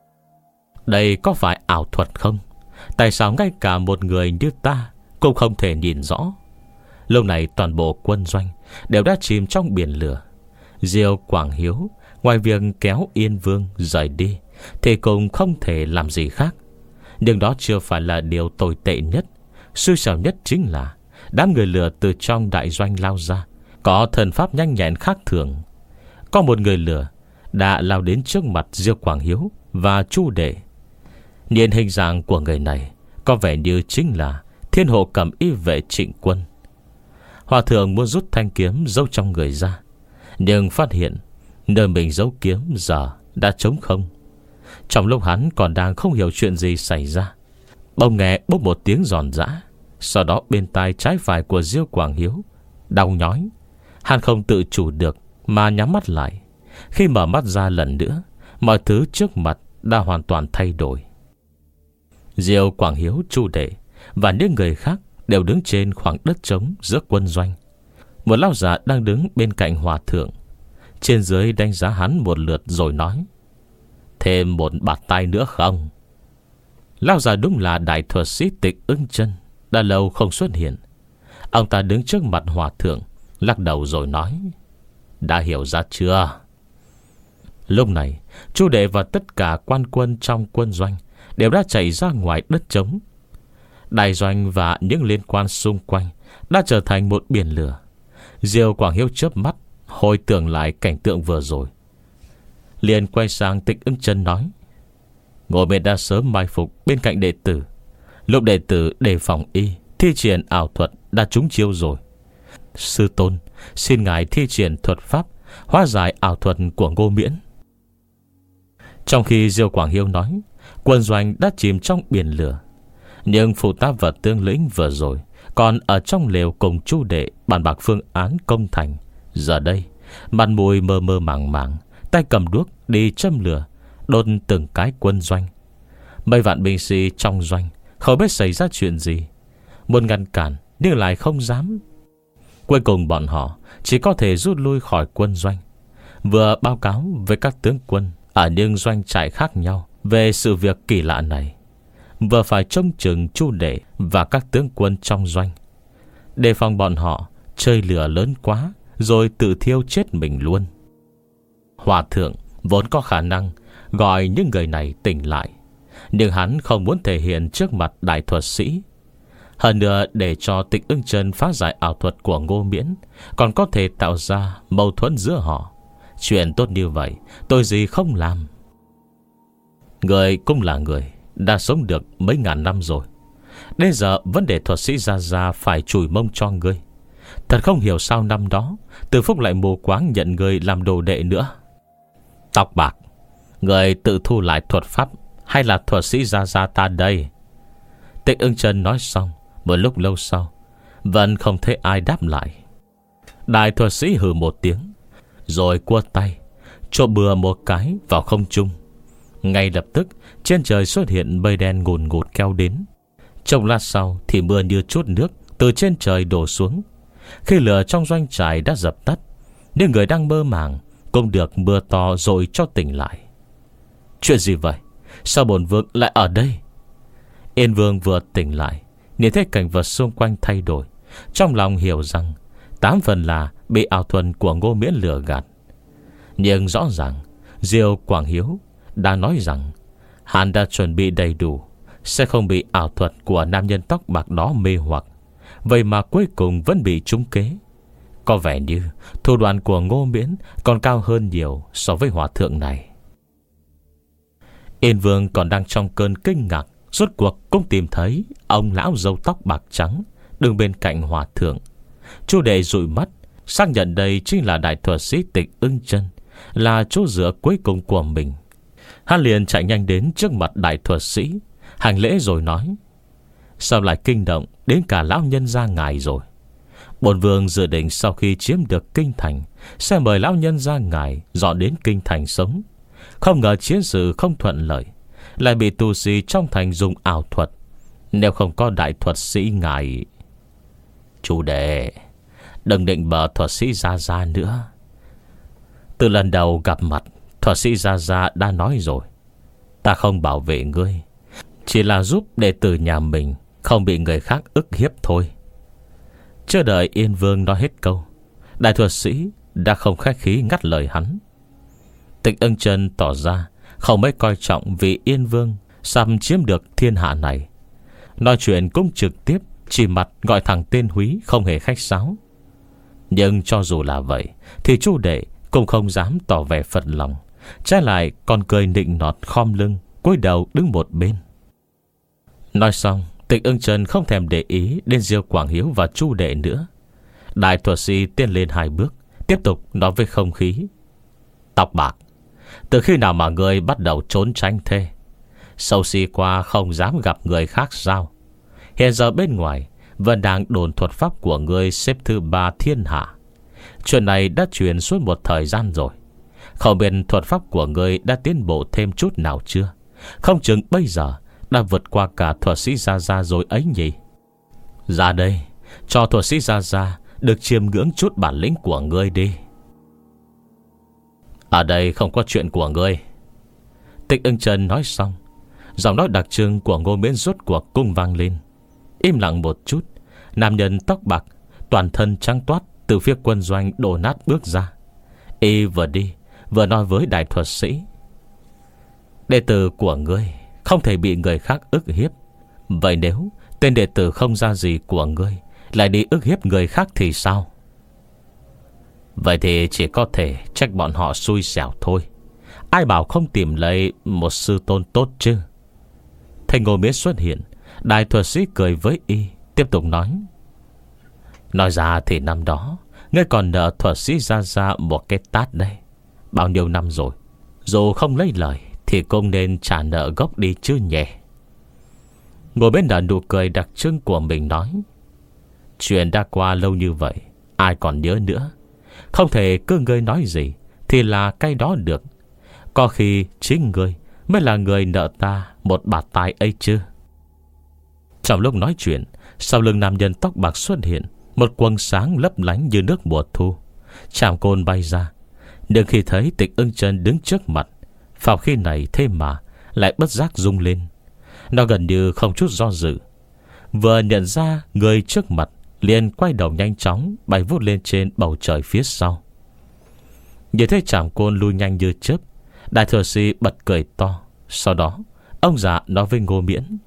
Đây có phải ảo thuật không? Tại sao ngay cả một người như ta cũng không thể nhìn rõ? Lúc này toàn bộ quân doanh đều đã chìm trong biển lửa. Diêu Quảng Hiếu ngoài việc kéo Yên Vương rời đi thì cũng không thể làm gì khác. Nhưng đó chưa phải là điều tồi tệ nhất. Xui xẻo nhất chính là đám người lửa từ trong đại doanh lao ra có thần pháp nhanh nhẹn khác thường. Có một người lửa đã lao đến trước mặt Diêu Quảng Hiếu và Chu Đệ. Nhìn hình dạng của người này có vẻ như chính là Thiên Hộ Cẩm Y vệ Trịnh Quân. Hòa thượng muốn rút thanh kiếm giấu trong người ra, nhưng phát hiện nơi mình giấu kiếm giờ đã trống không. Trong lúc hắn còn đang không hiểu chuyện gì xảy ra, bỗng nghe bốc một tiếng giòn giã. Sau đó bên tai trái phải của Diêu Quảng Hiếu đau nhói. Hắn không tự chủ được mà nhắm mắt lại. Khi mở mắt ra lần nữa, mọi thứ trước mặt đã hoàn toàn thay đổi. Diêu Quảng Hiếu, Chu Đệ và những người khác đều đứng trên khoảng đất trống giữa quân doanh. Một lão già đang đứng bên cạnh hòa thượng, trên dưới đánh giá hắn một lượt rồi nói: "Thêm một bạt tai nữa không?" Lão già đúng là đại thuật sĩ Tịch Ưng Chân, đã lâu không xuất hiện. Ông ta đứng trước mặt hòa thượng, lắc đầu rồi nói: "Đã hiểu ra chưa?" Lúc này Chu Đệ và tất cả quan quân trong quân doanh đều đã chạy ra ngoài đất trống. Đại doanh và những liên quan xung quanh đã trở thành một biển lửa. Diêu Quảng Hiếu chớp mắt hồi tưởng lại cảnh tượng vừa rồi, liền quay sang Tịch Ưng Chân nói: "Ngồi bên đã sớm mai phục bên cạnh đệ tử. Lúc đệ tử đề phòng y thi triển ảo thuật đã trúng chiêu rồi. Sư tôn, xin ngài thi triển thuật pháp hóa giải ảo thuật của Ngô Miễn." Trong khi Diêu Quảng Hiếu nói, quân doanh đã chìm trong biển lửa. Nhưng phụ tá và tướng lĩnh vừa rồi còn ở trong lều cùng Chu Đệ bàn bạc phương án công thành. Giờ đây mặt mũi mơ mơ màng màng, tay cầm đuốc đi châm lửa, đốt từng cái quân doanh. Mấy vạn binh sĩ trong doanh không biết xảy ra chuyện gì, muốn ngăn cản nhưng lại không dám. Cuối cùng bọn họ chỉ có thể rút lui khỏi quân doanh, vừa báo cáo với các tướng quân ở những doanh trại khác nhau về sự việc kỳ lạ này, vừa phải trông chừng Chu Đệ và các tướng quân trong doanh, đề phòng bọn họ chơi lửa lớn quá rồi tự thiêu chết mình luôn. Hòa thượng vốn có khả năng gọi những người này tỉnh lại, nhưng hắn không muốn thể hiện trước mặt đại thuật sĩ. Hơn nữa, để cho Tịch Ưng Chân phá giải ảo thuật của Ngô Miễn còn có thể tạo ra mâu thuẫn giữa họ. Chuyện tốt như vậy tôi gì không làm. Người cũng là người đã sống được mấy ngàn năm rồi, đến giờ vấn đề thuật sĩ ra ra phải chùi mông cho ngươi. Thật không hiểu sao năm đó Từ Phúc lại mù quáng nhận người làm đồ đệ nữa. Tóc bạc, người tự thu lại thuật pháp hay là thuật sĩ ra ra ta đây? Tịch Ưng Chân nói xong, một lúc lâu sau vẫn không thấy ai đáp lại. Đại thuật sĩ hừ một tiếng, rồi cua tay chộp bừa một cái vào không trung. Ngay lập tức trên trời xuất hiện mây đen ngùn ngụt kéo đến. Trong lát sau thì mưa như chút nước từ trên trời đổ xuống. Khi lửa trong doanh trại đã dập tắt, những người đang mơ màng cũng được mưa to rồi cho tỉnh lại. Chuyện gì vậy? Sao bổn vương lại ở đây? Yên Vương vừa tỉnh lại, nhìn thấy cảnh vật xung quanh thay đổi, trong lòng hiểu rằng tám phần là bị ảo thuật của Ngô Miễn lừa gạt. Nhưng rõ ràng Diêu Quảng Hiếu đang nói rằng hắn đã chuẩn bị đầy đủ, sẽ không bị ảo thuật của nam nhân tóc bạc đó mê hoặc. Vậy mà cuối cùng vẫn bị trúng kế. Có vẻ như thủ đoạn của Ngô Miễn còn cao hơn nhiều so với hòa thượng này. Yên Vương còn đang trong cơn kinh ngạc, rốt cuộc cũng tìm thấy ông lão râu tóc bạc trắng đứng bên cạnh hòa thượng. Chu đệ dụi mắt, xác nhận đây chính là đại thuật sĩ Tịch Ưng Chân, là chỗ dựa cuối cùng của mình. Hắn liền chạy nhanh đến trước mặt đại thuật sĩ, hành lễ rồi nói: sao lại kinh động đến cả lão nhân gia ngài rồi? Bổn vương dự định sau khi chiếm được kinh thành sẽ mời lão nhân gia ngài dọn đến kinh thành sống. Không ngờ chiến sự không thuận lợi, lại bị tu sĩ trong thành dùng ảo thuật. Nếu không có đại thuật sĩ ngài... Chủ đệ, đừng định bờ thuật sĩ Gia Gia nữa. Từ lần đầu gặp mặt, thuật sĩ Gia Gia đã nói rồi, ta không bảo vệ ngươi, chỉ là giúp đệ tử nhà mình không bị người khác ức hiếp thôi. Chưa đợi Yên Vương nói hết câu, đại thuật sĩ đã không khách khí ngắt lời hắn. Tịch Ưng Chân tỏ ra không mấy coi trọng vì Yên Vương sắp chiếm được thiên hạ này. Nói chuyện cũng trực tiếp, chỉ mặt gọi thẳng tên húy, không hề khách sáo. Nhưng cho dù là vậy thì Chu đệ cũng không dám tỏ vẻ phật lòng, trái lại còn cười nịnh nọt khom lưng, cúi đầu đứng một bên. Nói xong, Tịch Ưng Chân không thèm để ý đến Diêu Quảng Hiếu và Chu đệ nữa. Đại thuật sĩ tiến lên hai bước, tiếp tục nói với không khí: Tóc bạc, từ khi nào mà ngươi bắt đầu trốn tránh thế? Sâu xí qua không dám gặp người khác sao? Hiện giờ bên ngoài vẫn đang đồn thuật pháp của ngươi xếp thứ ba thiên hạ. Chuyện này đã truyền suốt một thời gian rồi. Không biết thuật pháp của ngươi đã tiến bộ thêm chút nào chưa? Không chừng bây giờ đã vượt qua cả thuật sĩ Gia Gia rồi ấy nhỉ? Ra đây, cho thuật sĩ Gia Gia được chiêm ngưỡng chút bản lĩnh của ngươi đi. Ở đây không có chuyện của ngươi. Tịch Ưng Chân nói xong, giọng nói đặc trưng của Ngô Miễn rốt cuộc cung vang lên. Im lặng một chút, nam nhân tóc bạc, toàn thân trắng toát từ phía quân doanh đổ nát bước ra. Y vừa đi vừa nói với đại thuật sĩ: đệ tử của ngươi không thể bị người khác ức hiếp. Vậy nếu tên đệ tử không ra gì của ngươi lại đi ức hiếp người khác thì sao? Vậy thì chỉ có thể trách bọn họ xui xẻo thôi. Ai bảo không tìm lấy một sư tôn tốt chứ? Thấy Ngô Miễn xuất hiện, đại thuật sĩ cười với y, tiếp tục nói: nói ra thì năm đó ngươi còn nợ thuật sĩ Gia Gia một cái tát đây. Bao nhiêu năm rồi, dù không lấy lời thì cũng nên trả nợ gốc đi chứ nhỉ? Ngồi bên nở nụ cười đặc trưng của mình nói: chuyện đã qua lâu như vậy, ai còn nhớ nữa? Không thể cứ ngươi nói gì thì là cái đó được. Có khi chính ngươi mới là người nợ ta một bạt tai ấy chứ. Trong lúc nói chuyện, sau lưng nam nhân tóc bạc xuất hiện một quầng sáng lấp lánh như nước mùa thu. Trảm côn bay ra. Nhưng khi thấy Tịch Ưng Chân đứng trước mặt, phàm khi này thế mà lại bất giác rung lên. Nó gần như không chút do dự, vừa nhận ra người trước mặt liền quay đầu nhanh chóng bay vút lên trên bầu trời phía sau. Nhìn thấy Trảm côn lui nhanh như chớp, đại thừa sĩ bật cười to. Sau đó ông già nói với Ngô Miễn: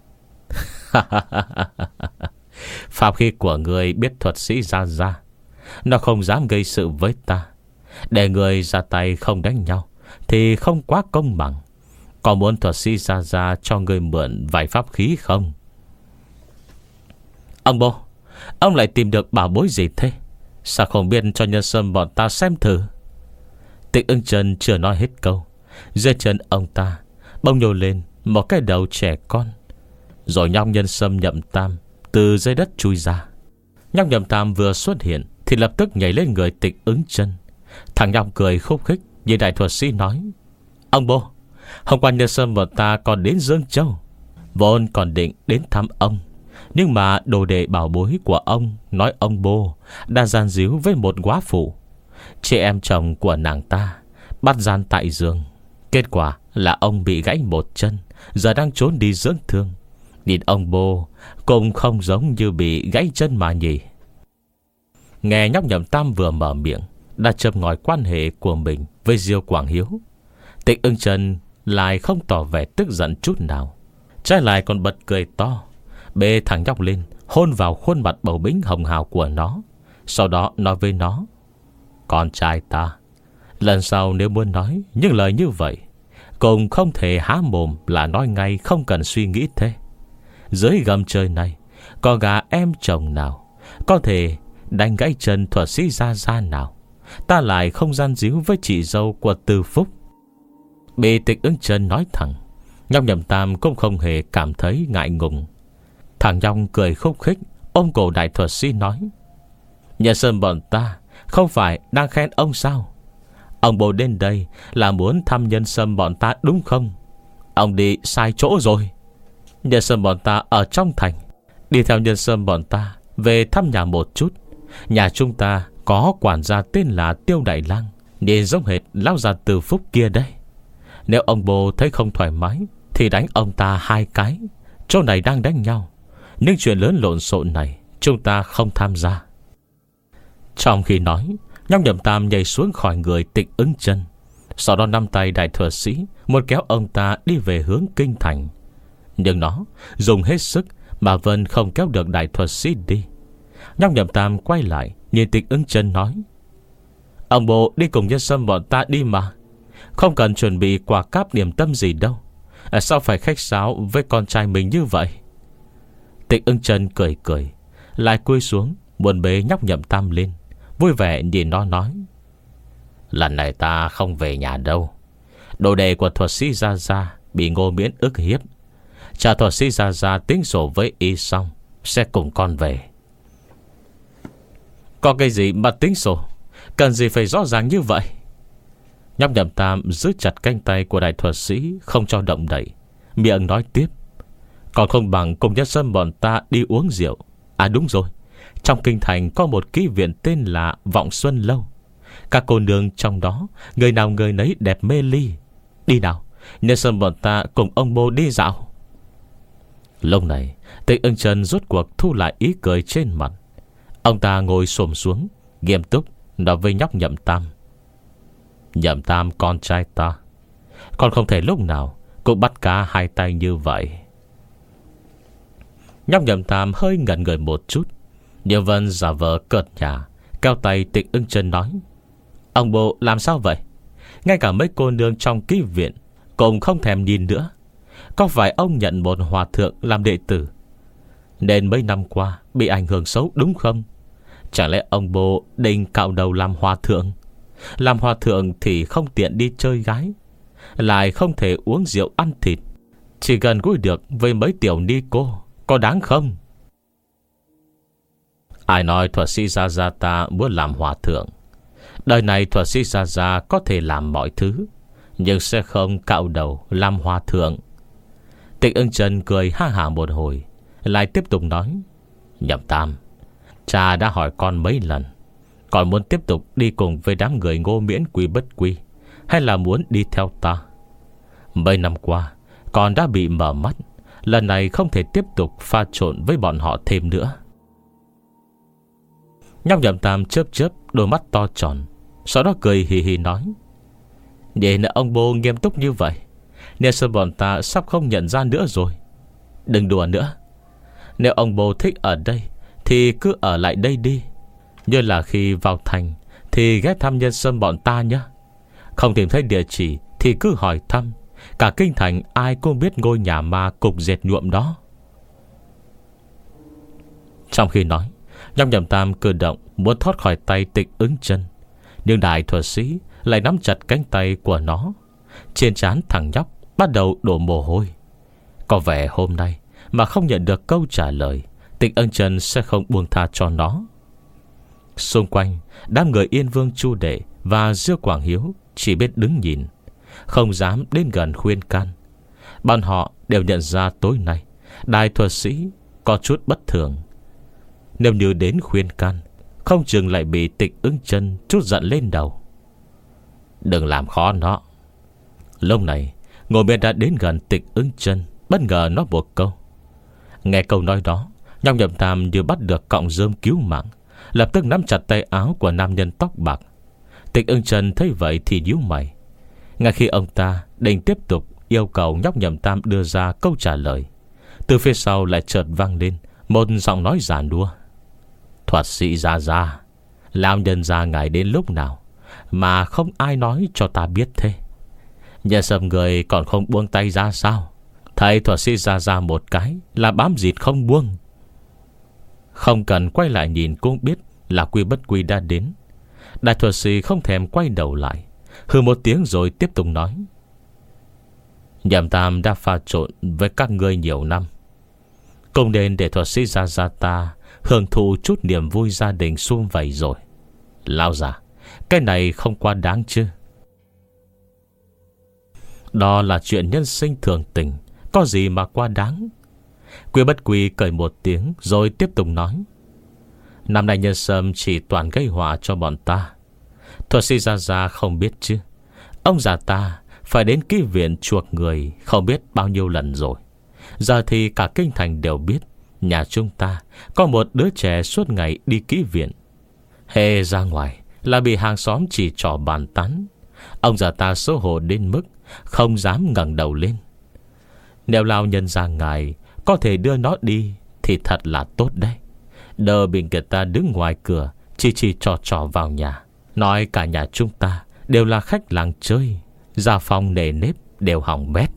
pháp khí của người biết thuật sĩ Gia Gia, nó không dám gây sự với ta. Để người ra tay không đánh nhau thì không quá công bằng. Có muốn thuật sĩ Gia Gia cho người mượn vài pháp khí không? Ông bố, ông lại tìm được bảo bối gì thế? Sao không biết cho nhân sâm bọn ta xem thử? Tịch Ưng Chân chưa nói hết câu, dưới chân ông ta bỗng nhô lên một cái đầu trẻ con. Rồi nhóc nhân sâm Nhậm Tam từ dưới đất chui ra. Nhóc Nhậm Tam vừa xuất hiện thì lập tức nhảy lên người Tịch Ưng Chân. Thằng nhóc cười khúc khích như đại thuật sĩ nói: ông bố, hôm qua nhân sâm bọn ta còn đến Dương Châu, vốn còn định đến thăm ông, nhưng mà đồ đệ bảo bối của ông nói ông bố đã gian díu với một góa phụ, chị em chồng của nàng ta, bắt gian tại giường. Kết quả là ông bị gãy một chân, giờ đang trốn đi dưỡng thương. Nhìn ông bố cũng không giống như bị gãy chân mà nhỉ. Nghe nhóc Nhậm Tam vừa mở miệng đã châm ngòi quan hệ của mình với Diêu Quảng Hiếu, Tịch Ưng Chân lại không tỏ vẻ tức giận chút nào, trái lại còn bật cười to, bê thằng nhóc lên hôn vào khuôn mặt bầu bĩnh hồng hào của nó. Sau đó nói với nó: Con trai ta, lần sau nếu muốn nói những lời như vậy, cũng không thể há mồm là nói ngay, không cần suy nghĩ thế. Dưới gầm trời này có gà em chồng nào có thể đánh gãy chân thuật sĩ Gia Gia nào, ta lại không gian díu với chị dâu của Từ Phúc. Bị Tịch Ưng Chân nói thẳng, Nhong Nhậm Tam cũng không hề cảm thấy ngại ngùng. Thằng Nhong cười khúc khích ôm cổ đại thuật sĩ nói: Nhà Sơn bọn ta không phải đang khen ông sao? Ông bố đến đây là muốn thăm nhân sâm bọn ta đúng không? Ông đi sai chỗ rồi. Nhân sâm bọn ta ở trong thành, đi theo nhân sâm bọn ta về thăm nhà một chút. Nhà chúng ta có quản gia tên là Tiêu Đại Lang, nhìn giống hệt lão già Từ Phúc kia đây. Nếu ông bố thấy không thoải mái thì đánh ông ta hai cái. Chỗ này đang đánh nhau, nhưng chuyện lớn lộn xộn này chúng ta không tham gia. Trong khi nói, Nhong Nhậm Tam nhảy xuống khỏi người Tịch Ưng Chân, sau đó nắm tay đại thuật sĩ muốn kéo ông ta đi về hướng kinh thành. Nhưng nó dùng hết sức mà vẫn không kéo được đại thuật sĩ đi. Nhong Nhậm Tam quay lại nhìn Tịch Ưng Chân nói: Ông bố đi cùng nhân sâm bọn ta đi mà, không cần chuẩn bị quà cáp điểm tâm gì đâu. À, sao phải khách sáo với con trai mình như vậy? Tịch Ưng Chân cười cười, lại cúi xuống muốn bế Nhong Nhậm Tam lên, vui vẻ nhìn nó nói: Lần này ta không về nhà đâu. Đồ đệ của thuật sĩ Gia Gia bị Ngô Miễn ức hiếp, cha thuật sĩ Gia Gia tính sổ với y xong sẽ cùng con về. Có cái gì mà tính sổ? Cần gì phải rõ ràng như vậy? Nhong Nhậm Tam giữ chặt cánh tay của đại thuật sĩ, không cho động đậy, miệng nói tiếp: Còn không bằng cùng nhân sâm bọn ta đi uống rượu. À đúng rồi, trong kinh thành có một kỹ viện tên là Vọng Xuân Lâu. Các cô nương trong đó, người nào người nấy đẹp mê ly. Đi nào, nhân sâm bọn ta cùng ông bố đi dạo. Lúc này Tịch Ưng Chân rốt cuộc thu lại ý cười trên mặt. Ông ta ngồi xổm xuống, nghiêm túc nói với Nhóc Nhậm Tam: Nhậm Tam con trai ta, con không thể lúc nào cũng bắt cá hai tay như vậy. Nhóc Nhậm Tam hơi ngẩn người một chút, nhưng vẫn giả vờ cợt nhả, kéo tay Tịch Ưng Chân nói: Ông bố làm sao vậy? Ngay cả mấy cô nương trong ký viện cũng không thèm nhìn nữa. Có phải ông nhận một hòa thượng làm đệ tử nên mấy năm qua bị ảnh hưởng xấu đúng không? Chẳng lẽ ông bố định cạo đầu làm hòa thượng? Làm hòa thượng thì không tiện đi chơi gái, lại không thể uống rượu ăn thịt, chỉ gần gũi được với mấy tiểu ni cô, có đáng không? Ai nói thuật sĩ Gia Gia ta muốn làm hòa thượng? Đời này thuật sĩ Gia Gia có thể làm mọi thứ, nhưng sẽ không cạo đầu làm hòa thượng. Tịch Ưng Chân cười ha hả một hồi, lại tiếp tục nói: Nhậm Tam, cha đã hỏi con mấy lần, con muốn tiếp tục đi cùng với đám người Ngô Miễn Quy Bất Quy, hay là muốn đi theo ta? Mấy năm qua con đã bị mở mắt, lần này không thể tiếp tục pha trộn với bọn họ thêm nữa. Nhóc Nhậm Tam chớp chớp đôi mắt to tròn, sau đó cười hì hì nói: Nhìn ông bố nghiêm túc như vậy, nên sơn bọn ta sắp không nhận ra nữa rồi. Đừng đùa nữa. Nếu ông bố thích ở đây thì cứ ở lại đây đi. Như là khi vào thành thì ghé thăm nhân sâm bọn ta nhé. Không tìm thấy địa chỉ thì cứ hỏi thăm. Cả kinh thành ai cũng biết ngôi nhà ma cục dệt nhuộm đó. Trong khi nói, Nhóc Nhậm Tam cử động muốn thoát khỏi tay Tịch Ưng Chân, nhưng đại thuật sĩ lại nắm chặt cánh tay của nó. Trên trán thằng nhóc bắt đầu đổ mồ hôi. Có vẻ hôm nay mà không nhận được câu trả lời, Tịch Ưng Chân sẽ không buông tha cho nó. Xung quanh, đám người Yên Vương Chu Đệ và Diêu Quảng Hiếu chỉ biết đứng nhìn, không dám đến gần khuyên can. Bọn họ đều nhận ra tối nay đại thuật sĩ có chút bất thường. Nếu như đến khuyên can, không chừng lại bị Tịch Ưng Chân chút giận lên đầu. Đừng làm khó nó. Lúc này Ngô Miễn đã đến gần Tịch Ưng Chân, bất ngờ nói một câu. Nghe câu nói đó, Nhóc Nhậm Tam như bắt được cọng rơm cứu mạng, lập tức nắm chặt tay áo của nam nhân tóc bạc. Tịch Ưng Chân thấy vậy thì nhíu mày. Ngay khi ông ta định tiếp tục yêu cầu Nhóc Nhậm Tam đưa ra câu trả lời, từ phía sau lại chợt vang lên một giọng nói giàn đua: Thuật sĩ Gia Gia, Lão nhân gia ngài đến lúc nào mà không ai nói cho ta biết thế? Nhân sâm người còn không buông tay ra sao? Thầy thuật sĩ ra ra một cái là bám dịt không buông. Không cần quay lại nhìn cũng biết là Quy Bất Quy đã đến. Đại thuật sĩ không thèm quay đầu lại, hừ một tiếng rồi tiếp tục nói: Nhậm Tam đã pha trộn với các ngươi nhiều năm, cũng nên để thuật sĩ ra ra ta hưởng thụ chút niềm vui gia đình sum vầy rồi. Lão già, cái này không quá đáng chứ? Đó là chuyện nhân sinh thường tình, có gì mà quá đáng? Quy Bất Quy cười một tiếng rồi tiếp tục nói: Năm nay nhân sâm chỉ toàn gây họa cho bọn ta. Thuật sĩ Gia Gia không biết chứ, ông già ta phải đến ký viện chuộc người không biết bao nhiêu lần rồi. Giờ thì cả kinh thành đều biết nhà chúng ta có một đứa trẻ suốt ngày đi ký viện. Hê ra ngoài là bị hàng xóm chỉ trỏ bàn tán. Ông già ta xấu hổ đến mức không dám ngẩng đầu lên. Nếu lão nhân gia ngài có thể đưa nó đi thì thật là tốt đấy. Đờ bị người ta đứng ngoài cửa chỉ chỉ trò trò vào nhà, nói cả nhà chúng ta đều là khách làng chơi, gia phong nề nếp đều hỏng bét.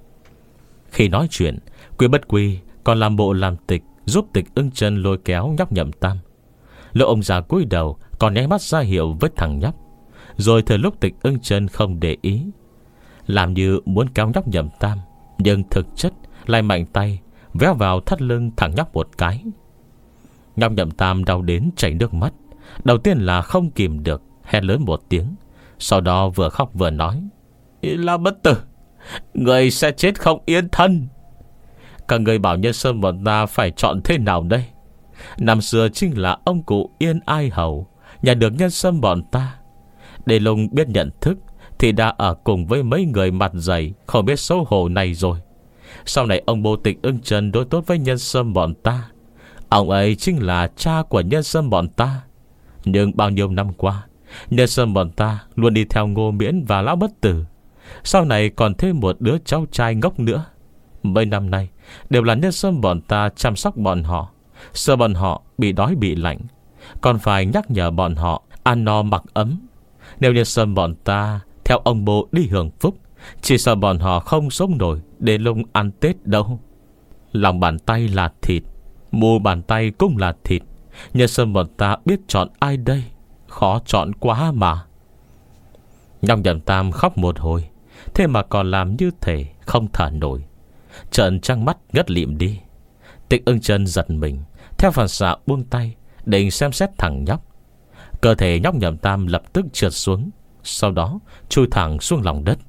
Khi nói chuyện, Quy Bất Quy còn làm bộ làm tịch, giúp Tịch Ưng Chân lôi kéo nhóc Nhậm Tam. Lúc ông già cúi đầu còn nháy mắt ra hiệu với thằng nhóc. Rồi thời lúc Tịch Ưng Chân không để ý, làm như muốn kéo nhóc Nhậm Tam, nhưng thực chất lại mạnh tay véo vào thắt lưng thằng nhóc một cái. Nhóc Nhậm Tam đau đến chảy nước mắt. Đầu tiên là không kìm được, hét lớn một tiếng. Sau đó vừa khóc vừa nói: Lão bất tử, người sẽ chết không yên thân. Các người bảo nhân sơn bọn ta phải chọn thế nào đây? Năm xưa chính là ông cụ Yên Ai Hầu nhà được nhân sâm bọn ta. Để Lùng biết nhận thức thì đã ở cùng với mấy người mặt dày không biết xấu hổ này rồi. Sau này ông bố Tịch Ưng Chân đối tốt với nhân sâm bọn ta. Ông ấy chính là cha của nhân sâm bọn ta. Nhưng bao nhiêu năm qua, nhân sâm bọn ta luôn đi theo Ngô Miễn và Lão Bất Tử. Sau này còn thêm một đứa cháu trai ngốc nữa. Mấy năm nay đều là nhân sâm bọn ta chăm sóc bọn họ, sợ bọn họ bị đói bị lạnh, còn phải nhắc nhở bọn họ ăn no mặc ấm. Nếu nhân sâm bọn ta theo ông bố đi hưởng phúc, chỉ sợ bọn họ không sống nổi để Lung ăn Tết đâu. Lòng bàn tay là thịt, mu bàn tay cũng là thịt. Nhân sâm bọn ta biết chọn ai đây? Khó chọn quá mà. Nhóc Nhậm Tam khóc một hồi, thế mà còn làm như thể không thở nổi, trợn trăng mắt ngất lịm đi. Tịch Ưng Chân giật mình, theo phản xạ buông tay, định xem xét thằng nhóc. Cơ thể nhóc Nhậm Tam lập tức trượt xuống, sau đó chui thẳng xuống lòng đất.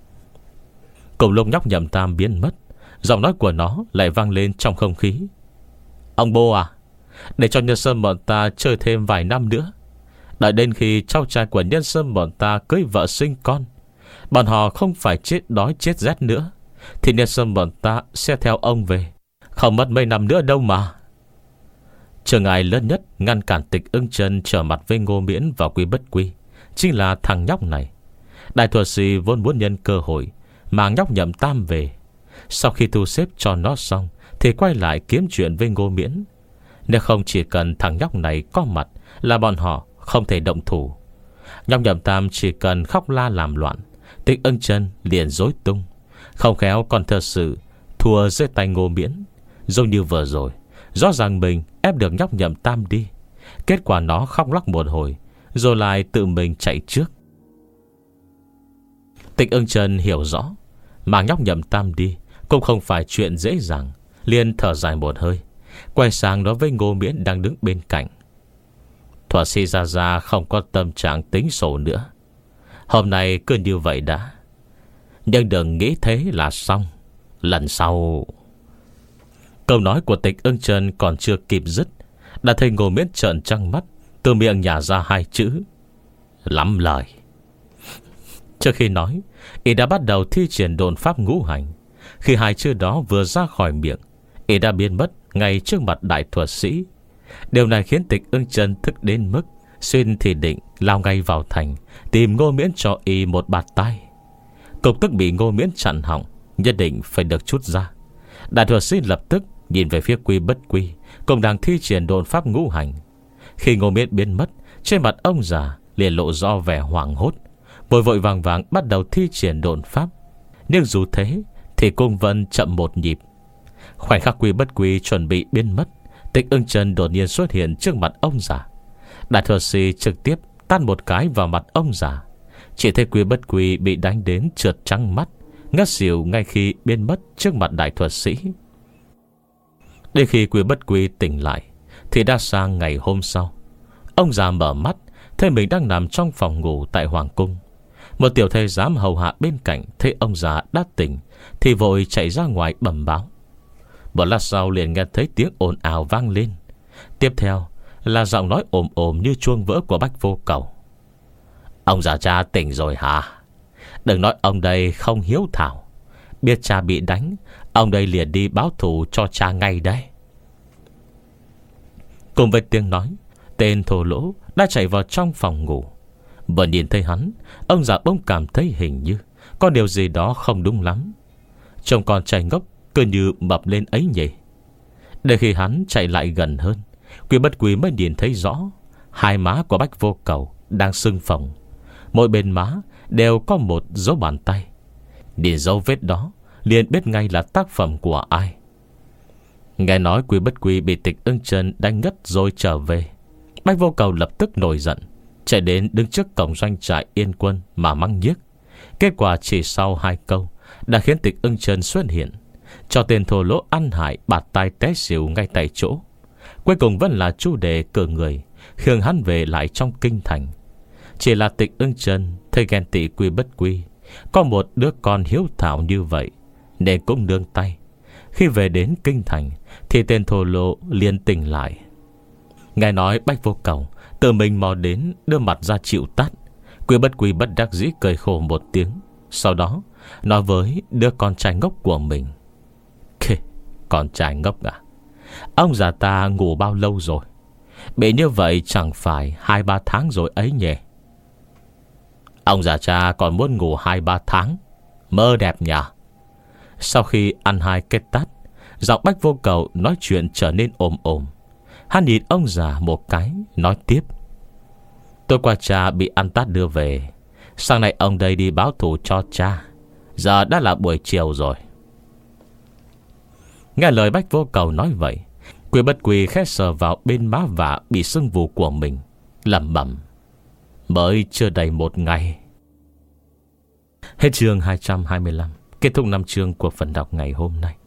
Cùng lúc nhóc Nhậm Tam biến mất, giọng nói của nó lại vang lên trong không khí: Ông bố à, để cho nhân sâm bọn ta chơi thêm vài năm nữa. Đợi đến khi cháu trai của nhân sâm bọn ta cưới vợ sinh con, bọn họ không phải chết đói chết rét nữa, thì nhân sâm bọn ta sẽ theo ông về. Không mất mấy năm nữa đâu mà. Trở ngại lớn nhất ngăn cản Tịch Ưng Chân trở mặt với Ngô Miễn và Quy Bất Quy chính là thằng nhóc này. Đại thuật sĩ vốn muốn nhân cơ hội mang nhóc Nhậm Tam về. Sau khi thu xếp cho nó xong thì quay lại kiếm chuyện với Ngô Miễn. Nếu không, chỉ cần thằng nhóc này có mặt là bọn họ không thể động thủ. Nhóc Nhậm Tam chỉ cần khóc la làm loạn, Tịch Ưng Chân liền rối tung, không khéo còn thật sự thua dưới tay Ngô Miễn. Giống như vừa rồi, rõ ràng mình ép được nhóc Nhậm Tam đi, kết quả nó khóc lóc một hồi rồi lại tự mình chạy trước. Tịch Ưng Chân hiểu rõ mang nhóc Nhậm Tam đi cũng không phải chuyện dễ dàng, liền thở dài một hơi, quay sang nói với Ngô Miễn đang đứng bên cạnh: Thuật sĩ Gia Gia không có tâm trạng tính sổ nữa. Hôm nay cứ như vậy đã, nhưng đừng nghĩ thế là xong. Lần sau... Câu nói của Tịch Ưng Chân còn chưa kịp dứt, đã thấy Ngô Miễn trợn trăng mắt, từ miệng nhả ra hai chữ: lắm lời. Trước khi nói, y đã bắt đầu thi triển độn pháp ngũ hành. Khi hai chữ đó vừa ra khỏi miệng, y đã biến mất ngay trước mặt đại thuật sĩ. Điều này khiến Tịch Ưng Chân thức đến mức xuyên thì định lao ngay vào thành tìm Ngô Miễn cho y một bạt tay. Cục tức bị Ngô Miễn chặn họng, nhất định phải được chút ra. Đại thuật sĩ lập tức nhìn về phía Quy Bất Quy, cũng đang thi triển độn pháp ngũ hành. Khi Ngô Miễn biến mất, Trên mặt ông già liền lộ do vẻ hoảng hốt, vội vội vàng vàng bắt đầu thi triển độn pháp. Nhưng dù thế thì cung vân chậm một nhịp. Khoảnh khắc Quy Bất Quy chuẩn bị biến mất, Tịch Ưng Chân đột nhiên xuất hiện trước mặt ông già. Đại thuật sĩ trực tiếp tát một cái vào mặt ông già. Chỉ thấy Quy Bất Quy bị đánh đến trượt trắng mắt, ngất xỉu ngay khi biến mất trước mặt đại thuật sĩ. Đến khi Quy Bất Quy tỉnh lại thì đã sang ngày hôm sau. Ông già mở mắt thấy mình đang nằm trong phòng ngủ tại hoàng cung. Một tiểu thê giám hầu hạ bên cạnh thấy ông già đã tỉnh thì vội chạy ra ngoài bẩm báo. Một lát sau liền nghe thấy tiếng ồn ào vang lên. Tiếp theo là giọng nói ồm ồm như chuông vỡ của Bách Vô Cầu. Ông già cha tỉnh rồi hả? Đừng nói ông đây không hiếu thảo. Biết cha bị đánh, ông đây liền đi báo thù cho cha ngay đây. Cùng với tiếng nói, tên thô lỗ đã chạy vào trong phòng ngủ. Vừa nhìn thấy hắn, ông già bỗng cảm thấy hình như có điều gì đó không đúng lắm. Trông con trai ngốc cứ như mập lên ấy nhỉ. Để khi hắn chạy lại gần hơn, Quy Bất Quy mới nhìn thấy rõ hai má của Bách Vô Cầu đang sưng phồng. Mỗi bên má đều có một dấu bàn tay. Nhìn dấu vết đó liền biết ngay là tác phẩm của ai. Nghe nói Quy Bất Quy bị Tịch Ưng Chân đánh ngất rồi trở về, Bách Vô Cầu lập tức nổi giận, chạy đến đứng trước cổng doanh trại Yên Quân mà mắng nhiếc. Kết quả chỉ sau hai câu đã khiến Tịch Ưng Chân xuất hiện, cho tên thô lỗ ăn hại bạt tai té xỉu ngay tại chỗ. Cuối cùng vẫn là Chu Đề cử người khiêng hắn về lại trong kinh thành. Chỉ là Tịch Ưng Chân thấy ghen tị Quy Bất Quy có một đứa con hiếu thảo như vậy nên cũng nương tay. Khi về đến kinh thành thì tên thô lỗ liền tỉnh lại. Nghe nói Bách Vô Cầu tự mình mò đến đưa mặt ra chịu tát. Quy Bất Quy bất đắc dĩ cười khổ một tiếng, sau đó nói với đứa con trai ngốc của mình: Kì, con trai ngốc à? Ông già ta ngủ bao lâu rồi? Bị như vậy chẳng phải hai ba tháng rồi ấy nhỉ? Ông già cha còn muốn ngủ hai ba tháng? Mơ đẹp nhỉ? Sau khi ăn hai kết tát, giọng Bách Vô Cầu nói chuyện trở nên ồm ồm. Hắn nhìn ông già một cái, nói tiếp: Tôi qua cha bị ăn tát đưa về, sáng nay ông đây đi báo thù cho cha. Giờ đã là buổi chiều rồi. Nghe lời Bách Vô Cầu nói vậy, Quy Bất Quy khẽ sờ vào bên má vả bị sưng vù của mình, lẩm bẩm: Mới chưa đầy một ngày. Hết chương hai trăm hai mươi lăm. Kết thúc năm chương của phần đọc ngày hôm nay.